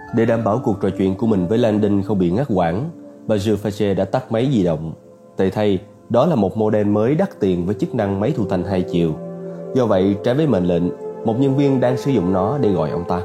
Để đảm bảo cuộc trò chuyện của mình với Landon không bị ngắt quãng, bà Jill Fache đã tắt máy di động. Tệ thay, đó là một modem mới đắt tiền với chức năng máy thu thanh 2 chiều. Do vậy, trái với mệnh lệnh, một nhân viên đang sử dụng nó để gọi ông ta.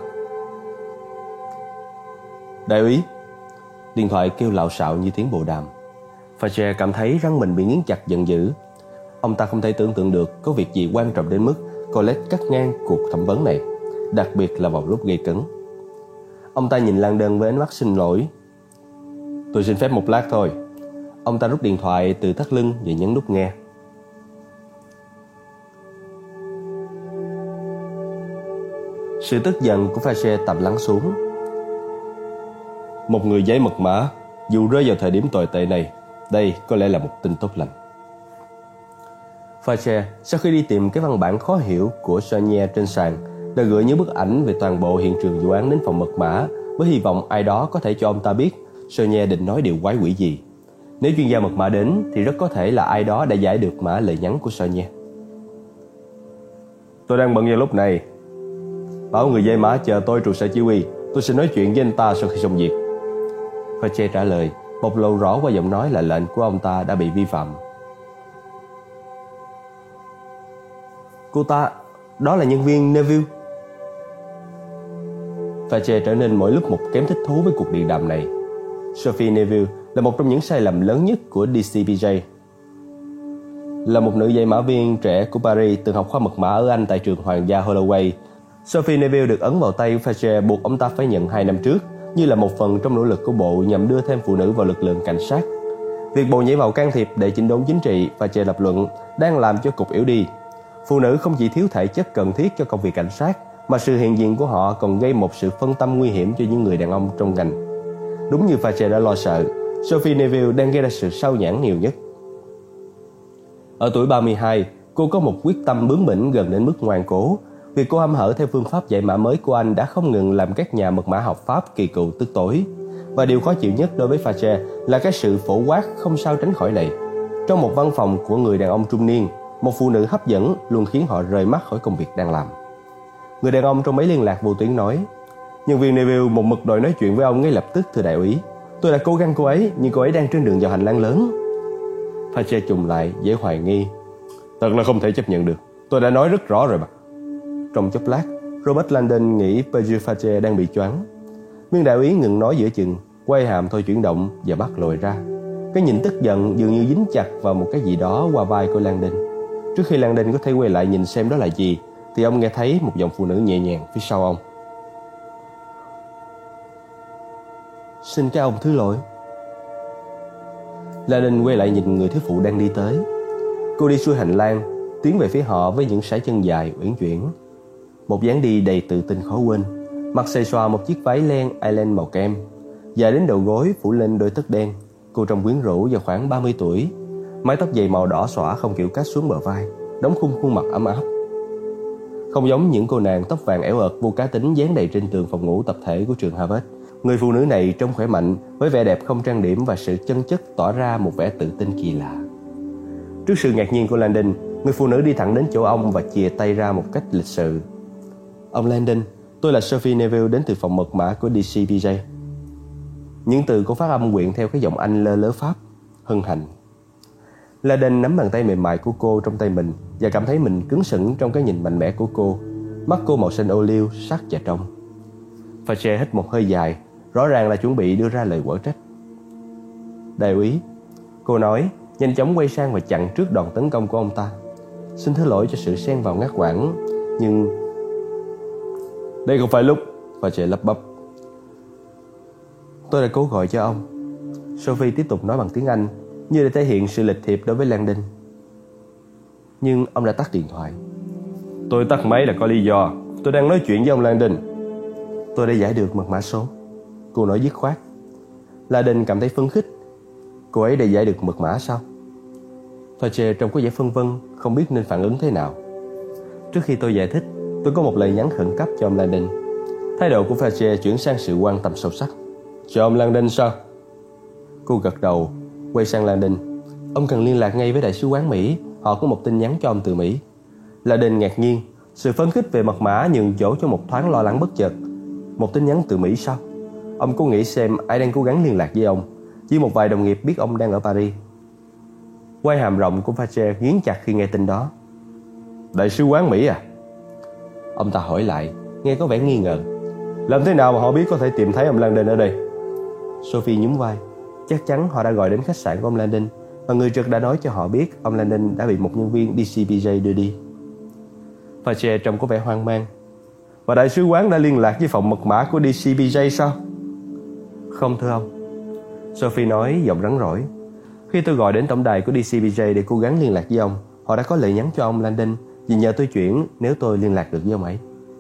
Đại úy. Điện thoại kêu lạo xạo như tiếng bồ đàm. Fache cảm thấy răng mình bị nghiến chặt giận dữ. Ông ta không thể tưởng tượng được có việc gì quan trọng đến mức Colette cắt ngang cuộc thẩm vấn này, đặc biệt là vào lúc gây cấn. Ông ta nhìn Landon với ánh mắt xin lỗi. Tôi xin phép một lát thôi. Ông ta rút điện thoại từ thắt lưng và nhấn nút nghe. Sự tức giận của Fache tạm lắng xuống. Một người giấy mật mã, dù rơi vào thời điểm tồi tệ này, đây có lẽ là một tin tốt lành. Fache, sau khi đi tìm cái văn bản khó hiểu của Sonia trên sàn, đã gửi những bức ảnh về toàn bộ hiện trường vụ án đến phòng mật mã với hy vọng ai đó có thể cho ông ta biết Sonia định nói điều quái quỷ gì. Nếu chuyên gia mật mã đến thì rất có thể là ai đó đã giải được mã lời nhắn của Sonia. Tôi đang bận vào lúc này. Bảo người dây mã chờ tôi trụ sở chỉ huy. Tôi sẽ nói chuyện với anh ta sau khi xong việc. Fache trả lời, bộc lộ rõ qua giọng nói là lệnh của ông ta đã bị vi phạm. Cô ta, đó là nhân viên Neville. Fache trở nên mỗi lúc một kém thích thú với cuộc điện đàm này. Sophie Neville là một trong những sai lầm lớn nhất của DCPJ. Là một nữ dây mã viên trẻ của Paris từng học khoa mật mã ở Anh tại trường Hoàng gia Holloway, Sophie Neville được ấn vào tay Fache buộc ông ta phải nhận 2 năm trước như là một phần trong nỗ lực của bộ nhằm đưa thêm phụ nữ vào lực lượng cảnh sát. Việc bộ nhảy vào can thiệp để chỉnh đốn chính trị, Fache lập luận, đang làm cho cục yếu đi. Phụ nữ không chỉ thiếu thể chất cần thiết cho công việc cảnh sát, mà sự hiện diện của họ còn gây một sự phân tâm nguy hiểm cho những người đàn ông trong ngành. Đúng như Fache đã lo sợ, Sophie Neville đang gây ra sự sao nhãng nhiều nhất. Ở tuổi 32, cô có một quyết tâm bướng bỉnh gần đến mức ngoan cố. Việc cô hăm hở theo phương pháp giải mã mới của anh đã không ngừng làm các nhà mật mã học Pháp kỳ cựu tức tối. Và điều khó chịu nhất đối với Fache là cái sự phổ quát không sao tránh khỏi này. Trong một văn phòng của người đàn ông trung niên, một phụ nữ hấp dẫn luôn khiến họ rời mắt khỏi công việc đang làm. Người đàn ông trong máy liên lạc vô tuyến nói, nhân viên Neville một mực đòi nói chuyện với ông ngay lập tức, thưa đại úy. Tôi đã cố gắng cô ấy, nhưng cô ấy đang trên đường vào hành lang lớn. Fache trùng lại, dễ hoài nghi. Thật là không thể chấp nhận được. Tôi đã nói rất rõ rồi mà. Trong chốc lát, Robert Landon nghĩ Perju Fache đang bị choáng. Viên đại úy ngừng nói giữa chừng, quay hàm thôi chuyển động và mắt lồi ra. Cái nhìn tức giận dường như dính chặt vào một cái gì đó qua vai của Landon. Trước khi Landon có thể quay lại nhìn xem đó là gì, thì ông nghe thấy một giọng phụ nữ nhẹ nhàng phía sau ông. Xin các ông thứ lỗi. Landon quay lại nhìn người thiếu phụ đang đi tới. Cô đi xuôi hành lang, tiến về phía họ với những sải chân dài uyển chuyển. Một dáng đi đầy tự tin khó quên. Mặc xề xòa một chiếc váy len Island màu kem, dài đến đầu gối phủ lên đôi tất đen. Cô trông quyến rũ và khoảng 30 tuổi. Mái tóc dày màu đỏ xõa không kiểu cắt xuống bờ vai, đóng khung khuôn mặt ấm áp. Không giống những cô nàng tóc vàng ẻo ợt vô cá tính dán đầy trên tường phòng ngủ tập thể của trường Harvard, người phụ nữ này trông khỏe mạnh, với vẻ đẹp không trang điểm và sự chân chất tỏ ra một vẻ tự tin kỳ lạ. Trước sự ngạc nhiên của Landon, người phụ nữ đi thẳng đến chỗ ông và chìa tay ra một cách lịch sự. Ông Landon, tôi là Sophie Neville đến từ phòng mật mã của DCPJ. Những từ cô phát âm quyện theo cái giọng Anh lơ lớ Pháp. Hân hạnh. Landon nắm bàn tay mềm mại của cô trong tay mình và cảm thấy mình cứng sững trong cái nhìn mạnh mẽ của cô. Mắt cô màu xanh ô liu, sắc và trong. Fache hít một hơi dài, rõ ràng là chuẩn bị đưa ra lời quở trách. Đại úy, cô nói, nhanh chóng quay sang và chặn trước đòn tấn công của ông ta. Xin thứ lỗi cho sự xen vào ngắt quãng, nhưng... Đây không phải lúc. Fache lắp bắp. Tôi đã cố gọi cho ông. Sophie tiếp tục nói bằng tiếng Anh, như để thể hiện sự lịch thiệp đối với Landon. Nhưng ông đã tắt điện thoại. Tôi tắt máy là có lý do. Tôi đang nói chuyện với ông Landon. Tôi đã giải được mật mã số. Cô nói dứt khoát. Landon cảm thấy phấn khích. Cô ấy đã giải được mật mã sao? Fache trông có vẻ phân vân, không biết nên phản ứng thế nào. Trước khi tôi giải thích, tôi có một lời nhắn khẩn cấp cho ông Landon. Thái độ của Fache chuyển sang sự quan tâm sâu sắc. Cho ông Landon sao? Cô gật đầu, quay sang Landon. Ông cần liên lạc ngay với đại sứ quán Mỹ. Họ có một tin nhắn cho ông từ Mỹ. Landon ngạc nhiên. Sự phấn khích về mật mã nhường chỗ cho một thoáng lo lắng bất chợt. Một tin nhắn từ Mỹ sao? ông có nghĩ xem ai đang cố gắng liên lạc với ông. Chỉ một vài đồng nghiệp biết ông đang ở Paris. Quai hàm rộng của Fache nghiến chặt khi nghe tin đó. Đại sứ quán Mỹ à? Ông ta hỏi lại, nghe có vẻ nghi ngờ. Làm thế nào mà họ biết có thể tìm thấy ông Landon ở đây? Sophie nhún vai. Chắc chắn họ đã gọi đến khách sạn của ông Landon, và người trực đã nói cho họ biết ông Landon đã bị một nhân viên DCPJ đưa đi. Fache trông có vẻ hoang mang. Và đại sứ quán đã liên lạc với phòng mật mã của DCPJ sao? Không thưa ông. Sophie nói giọng rắn rỏi. Khi tôi gọi đến tổng đài của DCPJ để cố gắng liên lạc với ông, họ đã có lời nhắn cho ông Landon vì nhờ tôi chuyển nếu tôi liên lạc được với ông ấy.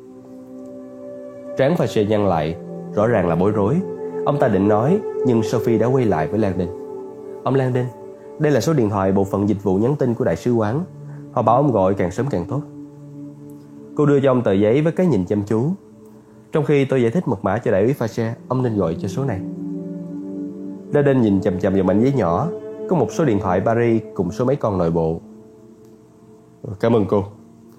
Trán Fache nhăn lại, rõ ràng là bối rối. Ông ta định nói, nhưng Sophie đã quay lại với Landon. Ông Landon, đây là số điện thoại bộ phận dịch vụ nhắn tin của đại sứ quán. Họ bảo ông gọi càng sớm càng tốt. Cô đưa cho ông tờ giấy với cái nhìn chăm chú. Trong khi tôi giải thích mật mã cho đại úy Fache, ông nên gọi cho số này. Landon nhìn chằm chằm vào mảnh giấy nhỏ. Có một số điện thoại Paris cùng số máy con nội bộ. Cảm ơn cô.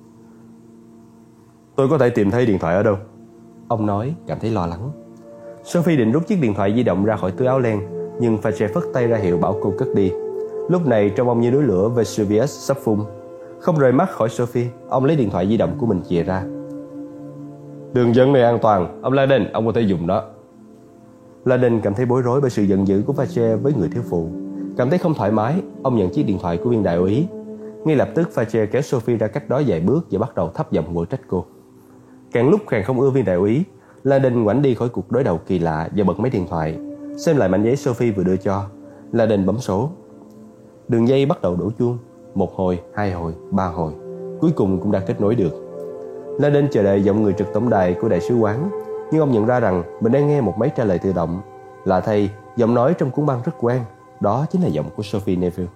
Tôi có thể tìm thấy điện thoại ở đâu? Ông nói, cảm thấy lo lắng. Sophie định rút chiếc điện thoại di động ra khỏi túi áo len, nhưng Fache phất tay ra hiệu bảo cô cất đi. Lúc này trong ông như núi lửa Vesuvius sắp phun. Không rời mắt khỏi Sophie, ông lấy điện thoại di động của mình chìa ra. Đường dẫn này an toàn, ông Landon, ông có thể dùng đó. Landon cảm thấy bối rối bởi sự giận dữ của Fache với người thiếu phụ. Cảm thấy không thoải mái, ông nhận chiếc điện thoại của viên đại úy. Ngay lập tức Fache kéo Sophie ra cách đó vài bước và bắt đầu thấp giọng quở trách cô. Càng lúc càng không ưa viên đại úy, Landon ngoảnh đi khỏi cuộc đối đầu kỳ lạ và bật máy điện thoại, xem lại mảnh giấy Sophie vừa đưa cho. Landon bấm số. Đường dây bắt đầu đổ chuông. 1 hồi, 2 hồi, 3 hồi. Cuối cùng cũng đã kết nối được. Landon chờ đợi giọng người trực tổng đài của đại sứ quán, nhưng ông nhận ra rằng mình đang nghe một máy trả lời tự động. Lạ thay, giọng nói trong cuốn băng rất quen. Đó chính là giọng của Sophie Neville.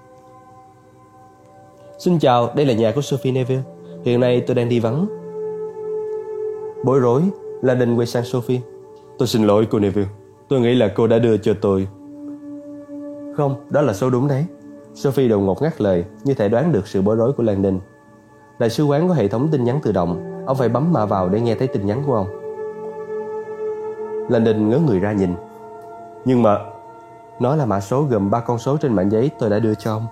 Xin chào, đây là nhà của Sophie Neville. Hiện nay tôi đang đi vắng. Bối rối, Landon quay sang Sophie. Tôi xin lỗi cô Neville. Tôi nghĩ là cô đã đưa cho tôi. Không, đó là số đúng đấy. Sophie đột ngột ngắt lời, như thể đoán được sự bối rối của Landon. Đại sứ quán có hệ thống tin nhắn tự động. Ông phải bấm mã vào để nghe thấy tin nhắn của ông. Landon ngớ người ra nhìn. Nhưng mà nó là mã số gồm 3 con số trên mảnh giấy tôi đã đưa cho ông.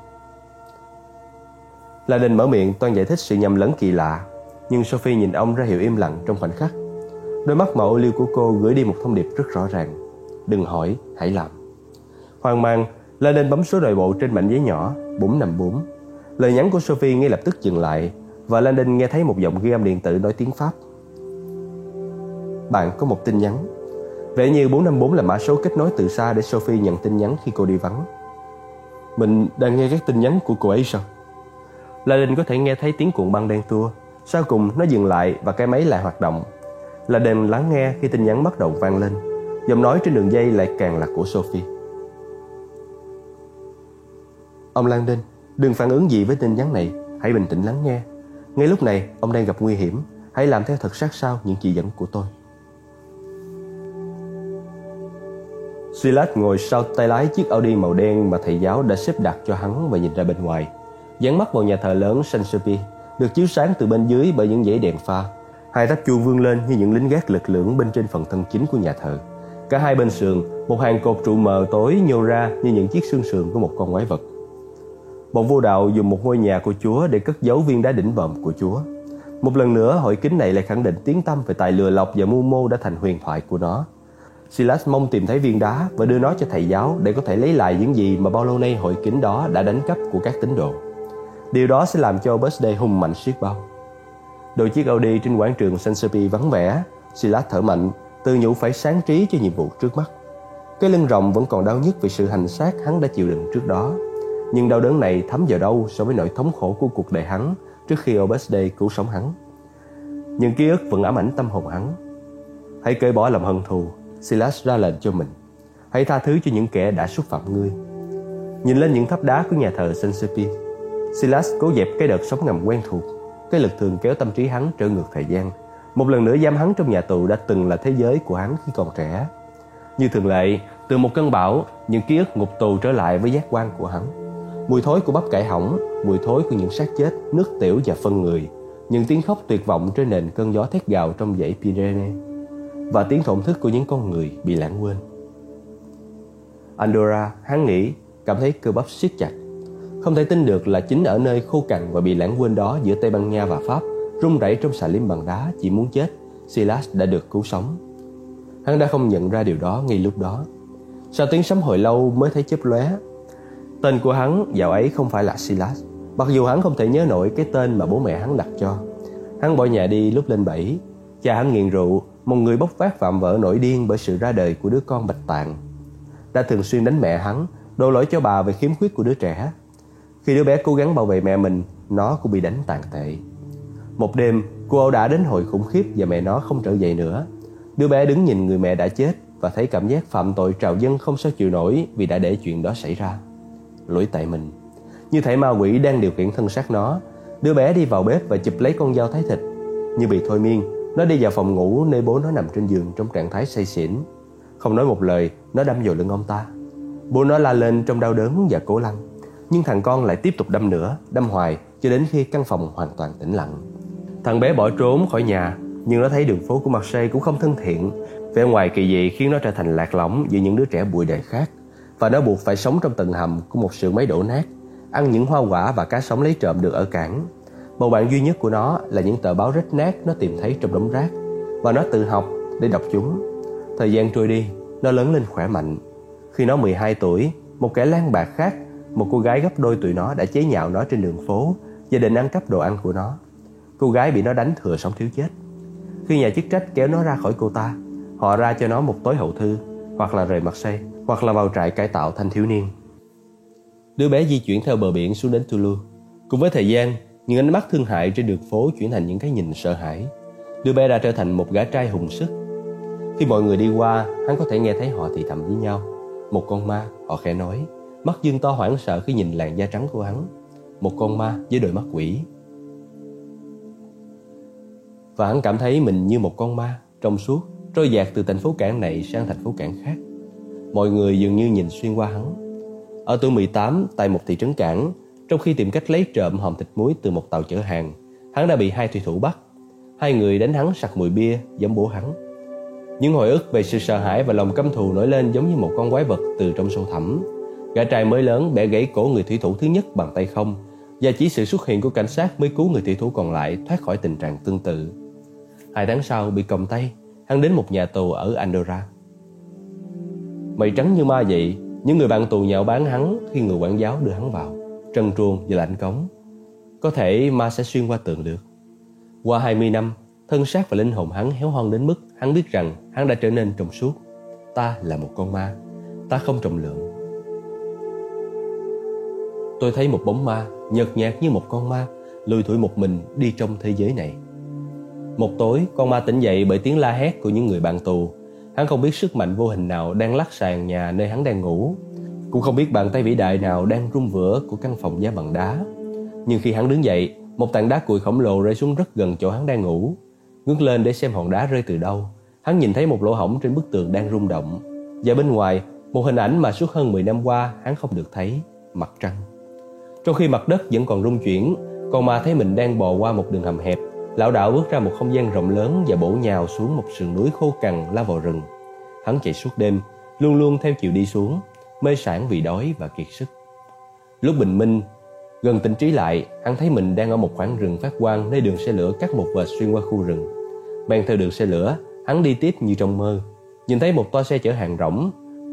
Landon mở miệng toan giải thích sự nhầm lẫn kỳ lạ, nhưng Sophie nhìn ông ra hiệu im lặng trong khoảnh khắc. Đôi mắt màu ô liu của cô gửi đi một thông điệp rất rõ ràng. Đừng hỏi, hãy làm. Hoang mang, Landon bấm số nội bộ trên mảnh giấy nhỏ 454. Lời nhắn của Sophie ngay lập tức dừng lại, và Landon nghe thấy một giọng ghi âm điện tử nói tiếng Pháp. Bạn có một tin nhắn. Vẻ như 454 là mã số kết nối từ xa để Sophie nhận tin nhắn khi cô đi vắng. Mình đang nghe các tin nhắn của cô ấy sao? Landon có thể nghe thấy tiếng cuộn băng đen tua. Sau cùng nó dừng lại và cái máy lại hoạt động. Landon lắng nghe khi tin nhắn bắt đầu vang lên. Giọng nói trên đường dây lại càng là của Sophie. Ông Landon, đừng phản ứng gì với tin nhắn này. Hãy bình tĩnh lắng nghe. Ngay lúc này, ông đang gặp nguy hiểm. Hãy làm theo thật sát sao những chỉ dẫn của tôi. Silas ngồi sau tay lái chiếc Audi màu đen mà thầy giáo đã xếp đặt cho hắn và nhìn ra bên ngoài. Dán mắt vào nhà thờ lớn Saint-Sulpice, được chiếu sáng từ bên dưới bởi những dãy đèn pha. 2 tháp chuông vươn lên như những lính gác lực lưỡng bên trên phần thân chính của nhà thờ. Cả hai bên sườn, một hàng cột trụ mờ tối nhô ra như những chiếc xương sườn của một con quái vật. Bọn vô đạo dùng một ngôi nhà của Chúa để cất giấu viên đá đỉnh bầm của Chúa. Một lần nữa, hội kính này lại khẳng định tiếng tăm về tài lừa lọc và mưu mô đã thành huyền thoại của nó. Silas mong tìm thấy viên đá và đưa nó cho thầy giáo để có thể lấy lại những gì mà bao lâu nay hội kính đó đã đánh cắp của các tín đồ. Điều đó sẽ làm cho birthday hùng mạnh xiết bao. Đôi chiếc Audi trên quảng trường Saint-Sulpice vắng vẻ. Silas thở mạnh, tự nhủ phải sáng trí cho nhiệm vụ trước mắt. Cái lưng rộng vẫn còn đau nhức vì sự hành xác hắn đã chịu đựng trước đó. Nhưng đau đớn này thấm vào đâu so với nỗi thống khổ của cuộc đời hắn trước khi O'Busday cứu sống hắn. Những ký ức vẫn ám ảnh tâm hồn hắn. Hãy cởi bỏ lòng hận thù, Silas ra lệnh cho mình. Hãy tha thứ cho những kẻ đã xúc phạm ngươi. Nhìn lên những tháp đá của nhà thờ Saint-Sulpice, Silas cố dẹp cái đợt sống ngầm quen thuộc. Cái lực thường kéo tâm trí hắn trở ngược thời gian, một lần nữa giam hắn trong nhà tù đã từng là thế giới của hắn khi còn trẻ. Như thường lệ, từ một cơn bão, những ký ức ngục tù trở lại với giác quan của hắn. Mùi thối của bắp cải hỏng, mùi thối của những xác chết, nước tiểu và phân người, những tiếng khóc tuyệt vọng trên nền cơn gió thét gào trong dãy Pyrenees. và tiếng thổn thức của những con người bị lãng quên. Andorra, hắn nghĩ, cảm thấy cơ bắp siết chặt. Không thể tin được là chính ở nơi khô cằn và bị lãng quên đó, giữa Tây Ban Nha và Pháp, run rẩy trong xà lim bằng đá chỉ muốn chết, Silas đã được cứu sống. Hắn đã không nhận ra điều đó ngay lúc đó. Sau tiếng sấm hồi lâu mới thấy chớp lóe. Tên của hắn dạo ấy không phải là Silas, mặc dù hắn không thể nhớ nổi cái tên mà bố mẹ hắn đặt cho. Hắn bỏ nhà đi lúc lên 7. Cha hắn nghiện rượu, một người bốc vác vạm vỡ nổi điên bởi sự ra đời của đứa con bạch tạng. Đã thường xuyên đánh mẹ hắn, đổ lỗi cho bà về khiếm khuyết của đứa trẻ. Khi đứa bé cố gắng bảo vệ mẹ mình, nó cũng bị đánh tàn tệ. Một đêm, cô ẩu đả đến hồi khủng khiếp và mẹ nó không trở dậy nữa. Đứa bé đứng nhìn người mẹ đã chết và thấy cảm giác phạm tội trào dâng không sao chịu nổi vì đã để chuyện đó xảy ra. Lỗi tại mình. Như thể ma quỷ đang điều khiển thân xác nó, đứa bé đi vào bếp và chụp lấy con dao thái thịt. Như bị thôi miên, nó đi vào phòng ngủ nơi bố nó nằm trên giường trong trạng thái say xỉn. Không nói một lời, nó đâm vào lưng ông ta. Bố nó la lên trong đau đớn và cố lăn, nhưng thằng con lại tiếp tục đâm nữa, đâm hoài cho đến khi căn phòng hoàn toàn tĩnh lặng. Thằng bé bỏ trốn khỏi nhà, nhưng nó thấy đường phố của Marseille cũng không thân thiện. Vẻ ngoài kỳ dị khiến nó trở thành lạc lõng giữa những đứa trẻ bụi đời khác, và nó buộc phải sống trong tầng hầm của một xưởng máy đổ nát, ăn những hoa quả và cá sống lấy trộm được ở cảng. Bầu bạn duy nhất của nó là những tờ báo rách nát nó tìm thấy trong đống rác, và nó tự học để đọc chúng. Thời gian trôi đi, nó lớn lên khỏe mạnh. Khi nó 12 tuổi, một kẻ lang bạc khác, một cô gái gấp đôi tuổi nó, đã chế nhạo nó trên đường phố và định ăn cắp đồ ăn của nó. Cô gái bị nó đánh thừa sống thiếu chết. Khi nhà chức trách kéo nó ra khỏi cô ta, họ ra cho nó một tối hậu thư, hoặc là rời Marseille, hoặc là vào trại cải tạo thanh thiếu niên. Đứa bé di chuyển theo bờ biển xuống đến Toulouse. Cùng với thời gian, những ánh mắt thương hại trên đường phố chuyển thành những cái nhìn sợ hãi. Đứa bé đã trở thành một gã trai hùng sức. Khi mọi người đi qua, hắn có thể nghe thấy họ thì thầm với nhau. Một con ma, họ khẽ nói, mắt dương to hoảng sợ khi nhìn làn da trắng của hắn. Một con ma với đôi mắt quỷ. Và hắn cảm thấy mình như một con ma, trong suốt, trôi dạt từ thành phố cảng này sang thành phố cảng khác. Mọi người dường như nhìn xuyên qua hắn. Ở tuổi 18, tại một thị trấn cảng, trong khi tìm cách lấy trộm hòm thịt muối từ một tàu chở hàng, hắn đã bị hai thủy thủ bắt. Hai người đánh hắn sặc mùi bia giống bố hắn. Những hồi ức về sự sợ hãi và lòng căm thù nổi lên giống như một con quái vật từ trong sâu thẳm. Gã trai mới lớn bẻ gãy cổ người thủy thủ thứ nhất bằng tay không, và chỉ sự xuất hiện của cảnh sát mới cứu người thủy thủ còn lại thoát khỏi tình trạng tương tự. 2 tháng sau bị còng tay, hắn đến một nhà tù ở Andorra. Mày trắng như ma vậy. Những người bạn tù nhạo báng hắn khi người quản giáo đưa hắn vào, trần truồng và lạnh cống. Có thể ma sẽ xuyên qua tường được. Qua 20 năm, thân xác và linh hồn hắn héo hon đến mức hắn biết rằng hắn đã trở nên trong suốt. Ta là một con ma, ta không trọng lượng. Tôi thấy một bóng ma, nhợt nhạt như một con ma, lủi thủi một mình đi trong thế giới này. Một tối, con ma tỉnh dậy bởi tiếng la hét của những người bạn tù. Hắn không biết sức mạnh vô hình nào đang lắc sàn nhà nơi hắn đang ngủ, cũng không biết bàn tay vĩ đại nào đang rung vữa của căn phòng giá bằng đá. Nhưng khi hắn đứng dậy, một tảng đá cuội khổng lồ rơi xuống rất gần chỗ hắn đang ngủ. Ngước lên để xem hòn đá rơi từ đâu, hắn nhìn thấy một lỗ hổng trên bức tường đang rung động, và bên ngoài một hình ảnh mà suốt hơn 10 năm qua hắn không được thấy, mặt trăng. Trong khi mặt đất vẫn còn rung chuyển, con ma thấy mình đang bò qua một đường hầm hẹp, lảo đảo bước ra một không gian rộng lớn và bổ nhào xuống một sườn núi khô cằn lao vào rừng. Hắn chạy suốt đêm, luôn luôn theo chiều đi xuống, mê sảng vì đói và kiệt sức. Lúc bình minh, gần tỉnh trí lại, hắn thấy mình đang ở một khoảng rừng phát quang nơi đường xe lửa cắt một vệt xuyên qua khu rừng. Men theo đường xe lửa, hắn đi tiếp như trong mơ, nhìn thấy một toa xe chở hàng rỗng.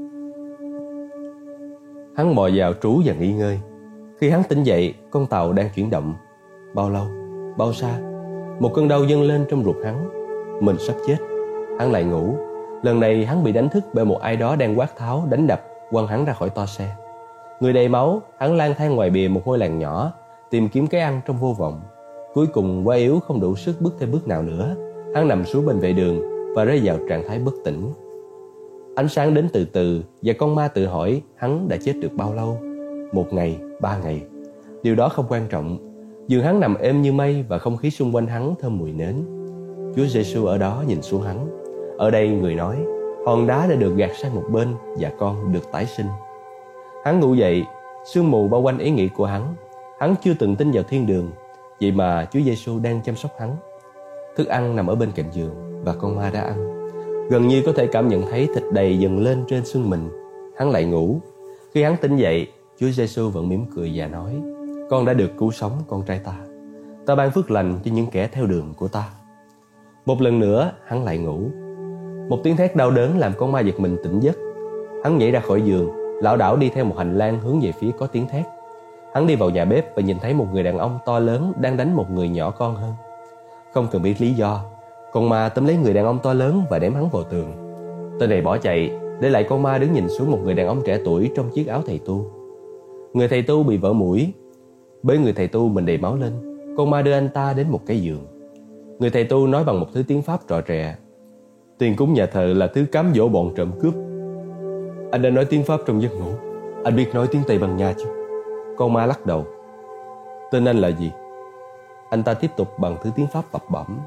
Hắn mò vào trú và nghỉ ngơi. Khi hắn tỉnh dậy, con tàu đang chuyển động. Bao lâu? Bao xa? Một cơn đau dâng lên trong ruột hắn. Mình sắp chết. Hắn lại ngủ. Lần này hắn bị đánh thức bởi một ai đó đang quát tháo, đánh đập, quăng hắn ra khỏi toa xe. Người đầy máu, hắn lang thang ngoài bìa một ngôi làng nhỏ, tìm kiếm cái ăn trong vô vọng. Cuối cùng quá yếu không đủ sức bước thêm bước nào nữa, hắn nằm xuống bên vệ đường và rơi vào trạng thái bất tỉnh. Ánh sáng đến từ từ và con ma tự hỏi hắn đã chết được bao lâu. 1 ngày, 3 ngày. Điều đó không quan trọng. Giường hắn nằm êm như mây và không khí xung quanh hắn thơm mùi nến. Chúa Giêsu ở đó nhìn xuống hắn. Ở đây người nói, hòn đá đã được gạt sang một bên và con được tái sinh. Hắn ngủ dậy, sương mù bao quanh ý nghĩ của hắn. Hắn chưa từng tin vào thiên đường, vậy mà Chúa Giêsu đang chăm sóc hắn. Thức ăn nằm ở bên cạnh giường và con ma đã ăn. Gần như có thể cảm nhận thấy thịt đầy dần lên trên xương mình. Hắn lại ngủ. Khi hắn tỉnh dậy, Chúa Giêsu vẫn mỉm cười và nói: "Con đã được cứu sống, con trai ta. Ta ban phước lành cho những kẻ theo đường của ta." Một lần nữa, hắn lại ngủ. Một tiếng thét đau đớn làm con ma giật mình tỉnh giấc. Hắn nhảy ra khỏi giường, lảo đảo đi theo một hành lang hướng về phía có tiếng thét. Hắn đi vào nhà bếp và nhìn thấy một người đàn ông to lớn đang đánh một người nhỏ con hơn. Không cần biết lý do, con ma túm lấy người đàn ông to lớn và ném hắn vào tường. Tên này bỏ chạy, để lại con ma đứng nhìn xuống một người đàn ông trẻ tuổi trong chiếc áo thầy tu. Người thầy tu bị vỡ mũi. Bế người thầy tu mình đầy máu lên, con ma đưa anh ta đến một cái giường. Người thầy tu nói bằng một thứ tiếng Pháp trò trè: "Tiền cúng nhà thờ là thứ cám dỗ bọn trộm cướp." "Anh đã nói tiếng Pháp trong giấc ngủ. Anh biết nói tiếng Tây Ban Nha chứ?" Con ma lắc đầu. "Tên anh là gì?" Anh ta tiếp tục bằng thứ tiếng Pháp bập bẩm.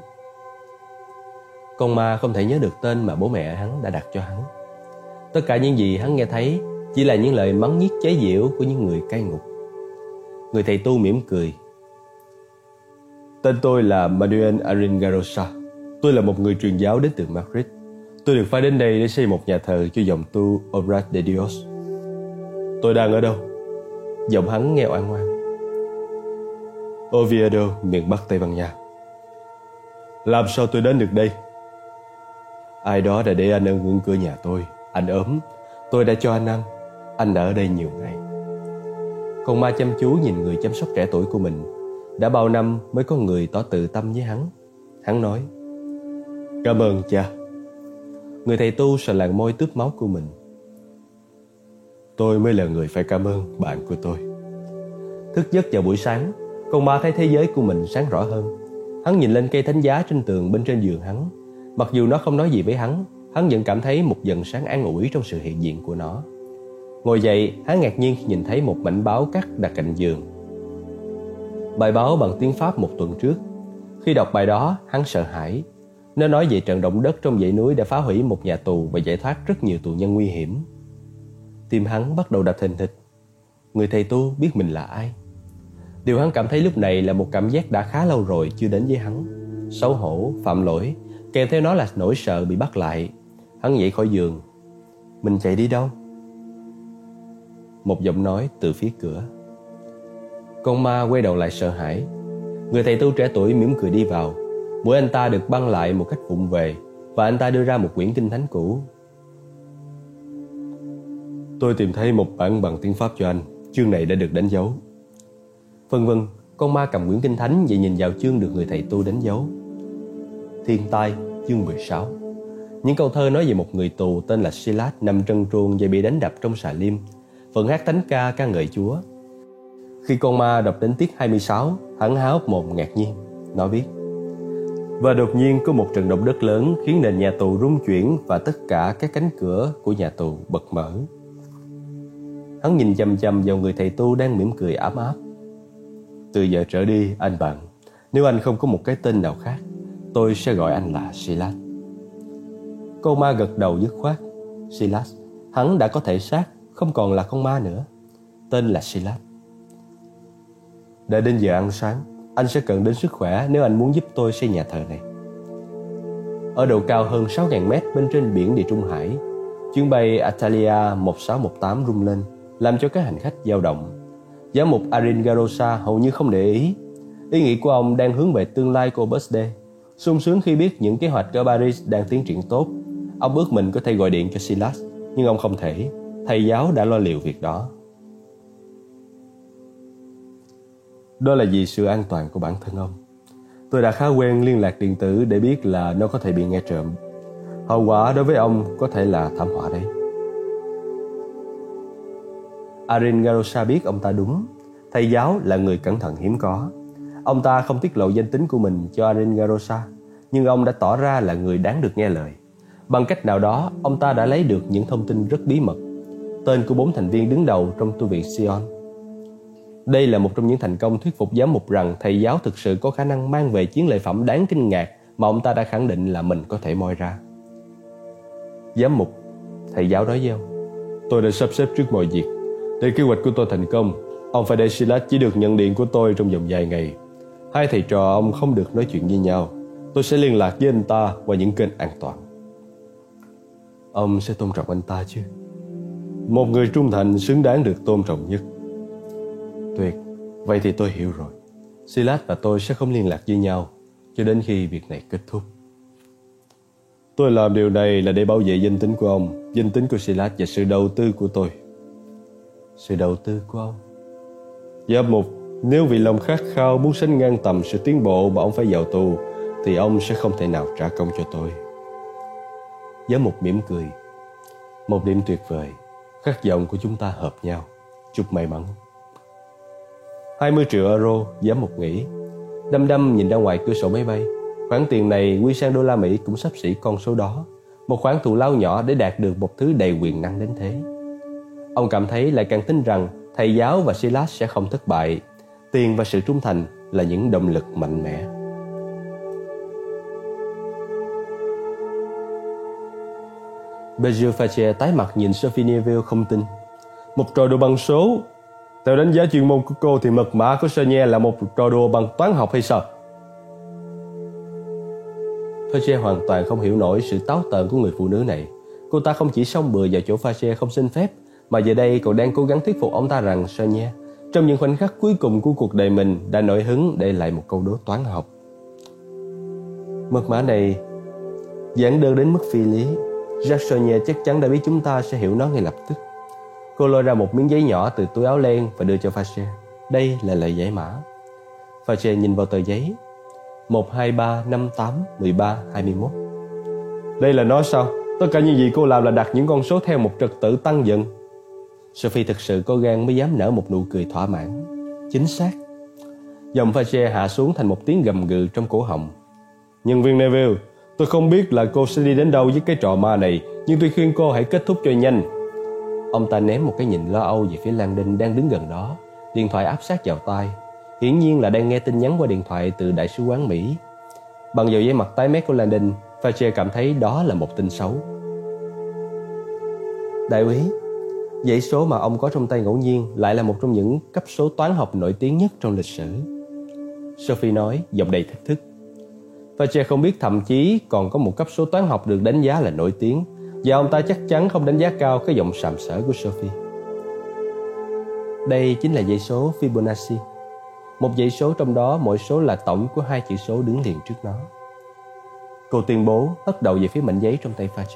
Con ma không thể nhớ được tên mà bố mẹ hắn đã đặt cho hắn. Tất cả những gì hắn nghe thấy chỉ là những lời mắng nhiếc chế giễu của những người cai ngục. Người thầy tu mỉm cười. "Tên tôi là Manuel Aringarosa. Tôi là một người truyền giáo đến từ Madrid. Tôi được phái đến đây để xây một nhà thờ cho dòng tu Obras de Dios." "Tôi đang ở đâu?" Giọng hắn nghe oan oan. "Oviedo, miền Bắc Tây Ban Nha." "Làm sao tôi đến được đây?" "Ai đó đã để anh ở ngưỡng cửa nhà tôi. Anh ốm, tôi đã cho anh ăn. Anh đã ở đây nhiều ngày." Con ma chăm chú nhìn người chăm sóc trẻ tuổi của mình. Đã bao năm mới có người tỏ từ tâm với hắn. Hắn nói: "Cảm ơn cha." Người thầy tu sờ làn môi tướp máu của mình. "Tôi mới là người phải cảm ơn bạn của tôi." Thức giấc vào buổi sáng, con ma thấy thế giới của mình sáng rõ hơn. Hắn nhìn lên cây thánh giá trên tường bên trên giường hắn. Mặc dù nó không nói gì với hắn vẫn cảm thấy một dần sáng an ủi trong sự hiện diện của nó. Ngồi dậy, hắn ngạc nhiên khi nhìn thấy một mảnh báo cắt đặt cạnh giường. Bài báo bằng tiếng Pháp một tuần trước. Khi đọc bài đó, hắn sợ hãi. Nó nói về trận động đất trong dãy núi đã phá hủy một nhà tù và giải thoát rất nhiều tù nhân nguy hiểm. Tim hắn bắt đầu đập thình thịch. Người thầy tu biết mình là ai. Điều hắn cảm thấy lúc này là một cảm giác đã khá lâu rồi chưa đến với hắn. Xấu hổ, phạm lỗi, kèm theo nó là nỗi sợ bị bắt lại. Hắn nhảy khỏi giường. "Mình chạy đi đâu?" Một giọng nói từ phía cửa. Con ma quay đầu lại sợ hãi. Người thầy tu trẻ tuổi mỉm cười đi vào. Mũi anh ta được băng lại một cách vụng về và anh ta đưa ra một quyển kinh thánh cũ. "Tôi tìm thấy một bản bằng tiếng Pháp cho anh. Chương này đã được đánh dấu." Vân vân, con ma cầm quyển kinh thánh và nhìn vào chương được người thầy tu đánh dấu. Thiên tai, chương 16. Những câu thơ nói về một người tù tên là Silas nằm trần truồng và bị đánh đập trong xà lim, vẫn hát thánh ca ca ngợi Chúa. Khi con ma đọc đến tiết 26, hắn há hốc mồm ngạc nhiên. Nó viết: "Và đột nhiên có một trận động đất lớn khiến nền nhà tù rung chuyển và tất cả các cánh cửa của nhà tù bật mở." Hắn nhìn chằm chằm vào người thầy tu đang mỉm cười ấm áp. "Từ giờ trở đi, anh bạn, nếu anh không có một cái tên nào khác, tôi sẽ gọi anh là Silas." Con ma gật đầu dứt khoát. Silas, hắn đã có thể xác, không còn là con ma nữa. Tên là Silas. "Đã đến giờ ăn sáng. Anh sẽ cần đến sức khỏe nếu anh muốn giúp tôi xây nhà thờ này." Ở độ cao hơn 6.000 mét bên trên biển Địa Trung Hải, chuyến bay Italia 1618 rung lên, làm cho các hành khách dao động. Giám mục Aringarosa hầu như không để ý. Ý nghĩ của ông đang hướng về tương lai của Birthday. Sung sướng khi biết những kế hoạch ở Paris đang tiến triển tốt. Ông ước mình có thể gọi điện cho Silas, nhưng ông không thể. Thầy giáo đã lo liệu việc đó. Đó là vì sự an toàn của bản thân ông. Tôi đã khá quen liên lạc điện tử để biết là nó có thể bị nghe trộm. Hậu quả đối với ông có thể là thảm họa đấy. Aringarosa biết ông ta đúng. Thầy giáo là người cẩn thận hiếm có. Ông ta không tiết lộ danh tính của mình cho Aringarosa, nhưng ông đã tỏ ra là người đáng được nghe lời. Bằng cách nào đó, ông ta đã lấy được những thông tin rất bí mật. Tên của 4 thành viên đứng đầu trong tu viện Sion. Đây là một trong những thành công thuyết phục giám mục rằng thầy giáo thực sự có khả năng mang về chiến lợi phẩm đáng kinh ngạc mà ông ta đã khẳng định là mình có thể moi ra. "Giám mục," thầy giáo nói với ông, "tôi đã sắp xếp trước mọi việc. Để kế hoạch của tôi thành công, ông phải để Silas chỉ được nhận điện của tôi trong vòng vài ngày. Hai thầy trò ông không được nói chuyện với nhau. Tôi sẽ liên lạc với anh ta qua những kênh an toàn." Ông sẽ tôn trọng anh ta chứ? Một người trung thành xứng đáng được tôn trọng nhất. Tuyệt, vậy thì tôi hiểu rồi. Silas và tôi sẽ không liên lạc với nhau cho đến khi việc này kết thúc. Tôi làm điều này là để bảo vệ danh tính của ông, danh tính của Silas và sự đầu tư của tôi. Sự đầu tư của ông? Giám mục, nếu vì lòng khát khao muốn sánh ngang tầm sự tiến bộ mà ông phải vào tù, thì ông sẽ không thể nào trả công cho tôi. Giám mục mỉm cười. Một điểm tuyệt vời. Khát vọng của chúng ta hợp nhau. Chúc may mắn. 20 triệu euro, giám mục nghĩ. Đăm đăm nhìn ra ngoài cửa sổ máy bay. Khoản tiền này quy sang đô la Mỹ cũng xấp xỉ con số đó. Một khoản thù lao nhỏ để đạt được một thứ đầy quyền năng đến thế. Ông cảm thấy lại càng tin rằng thầy giáo và Silas sẽ không thất bại. Tiền và sự trung thành là những động lực mạnh mẽ. Berger Fache tái mặt nhìn Sophie Neville không tin. Một trò đùa bằng số? Theo đánh giá chuyên môn của cô thì mật mã của Sonia là một trò đùa bằng toán học hay sao? Fache hoàn toàn không hiểu nổi sự táo tợn của người phụ nữ này. Cô ta không chỉ xông bừa vào chỗ Fache không xin phép, mà giờ đây còn đang cố gắng thuyết phục ông ta rằng Sonia, trong những khoảnh khắc cuối cùng của cuộc đời mình, đã nổi hứng để lại một câu đố toán học. Mật mã này giản đơn đến mức phi lý. Jacques Sonia chắc chắn đã biết chúng ta sẽ hiểu nó ngay lập tức. Cô lôi ra một miếng giấy nhỏ từ túi áo len và đưa cho Fache. Đây là lời giải mã. Fache nhìn vào tờ giấy. 1, 2, 3, 5, 8, 13, 21. Đây là nó sao? Tất cả những gì cô làm là đặt những con số theo một trật tự tăng dần. Sophie thực sự có gan mới dám nở một nụ cười thỏa mãn. Chính xác. Giọng Fache hạ xuống thành một tiếng gầm gừ trong cổ họng. Nhân viên Neville, tôi không biết là cô sẽ đi đến đâu với cái trò ma này, nhưng tôi khuyên cô hãy kết thúc cho nhanh. Ông ta ném một cái nhìn lo âu về phía Landon đang đứng gần đó, điện thoại áp sát vào tai. Hiển nhiên là đang nghe tin nhắn qua điện thoại từ Đại sứ quán Mỹ. Bằng vào vẻ mặt tái mét của Landon, Fache cảm thấy đó là một tin xấu. Đại úy, dãy số mà ông có trong tay ngẫu nhiên lại là một trong những cấp số toán học nổi tiếng nhất trong lịch sử. Sophie nói, giọng đầy thách thức. Fache không biết thậm chí còn có một cấp số toán học được đánh giá là nổi tiếng, và ông ta chắc chắn không đánh giá cao cái giọng sàm sỡ của Sophie. Đây chính là dãy số Fibonacci. Một dãy số trong đó mỗi số là tổng của hai chữ số đứng liền trước nó. Cô tuyên bố, hất đầu về phía mảnh giấy trong tay Fache.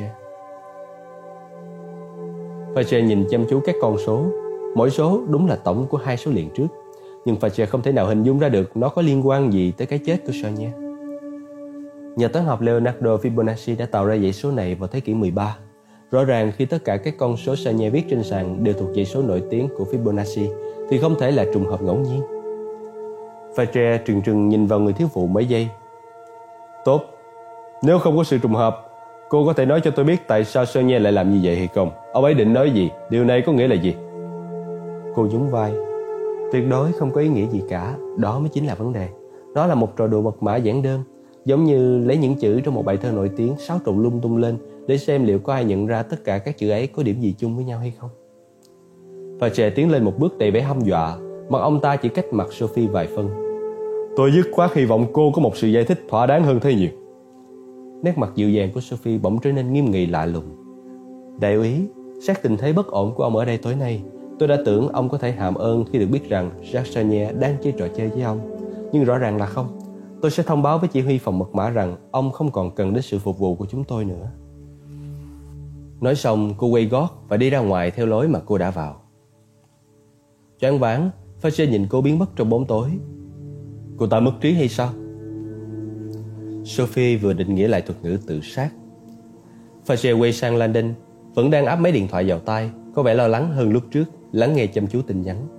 Fache nhìn chăm chú các con số. Mỗi số đúng là tổng của hai số liền trước, nhưng Fache không thể nào hình dung ra được nó có liên quan gì tới cái chết của Sonia. Nhà toán học Leonardo Fibonacci đã tạo ra dãy số này vào thế kỷ 13. Rõ ràng khi tất cả các con số Sonia viết trên sàn đều thuộc dãy số nổi tiếng của Fibonacci thì không thể là trùng hợp ngẫu nhiên. Fache trừng trừng nhìn vào người thiếu phụ mấy giây. Tốt, nếu không có sự trùng hợp, cô có thể nói cho tôi biết tại sao Sonia lại làm như vậy hay không? Ông ấy định nói gì? Điều này có nghĩa là gì? Cô nhún vai. Tuyệt đối không có ý nghĩa gì cả. Đó mới chính là vấn đề. Đó là một trò đùa mật mã giản đơn, giống như lấy những chữ trong một bài thơ nổi tiếng xáo trộn lung tung lên để xem liệu có ai nhận ra tất cả các chữ ấy có điểm gì chung với nhau hay không. Fache tiến lên một bước đầy vẻ hăm dọa, mặt ông ta chỉ cách mặt Sophie vài phân. Tôi dứt khoát hy vọng cô có một sự giải thích thỏa đáng hơn thế nhiều. Nét mặt dịu dàng của Sophie bỗng trở nên nghiêm nghị lạ lùng. Đại úy, xét tình thế bất ổn của ông ở đây tối nay, tôi đã tưởng ông có thể hàm ơn khi được biết rằng Jacques Sonia đang chơi trò chơi với ông. Nhưng rõ ràng là không. Tôi sẽ thông báo với chỉ huy phòng mật mã rằng ông không còn cần đến sự phục vụ của chúng tôi nữa. Nói xong, cô quay gót và đi ra ngoài theo lối mà cô đã vào. Choáng váng, Fache nhìn cô biến mất trong bóng tối. Cô ta mất trí hay sao? Sophie vừa định nghĩa lại thuật ngữ tự sát. Fache quay sang Landon, vẫn đang áp máy điện thoại vào tai, có vẻ lo lắng hơn lúc trước, lắng nghe chăm chú tin nhắn.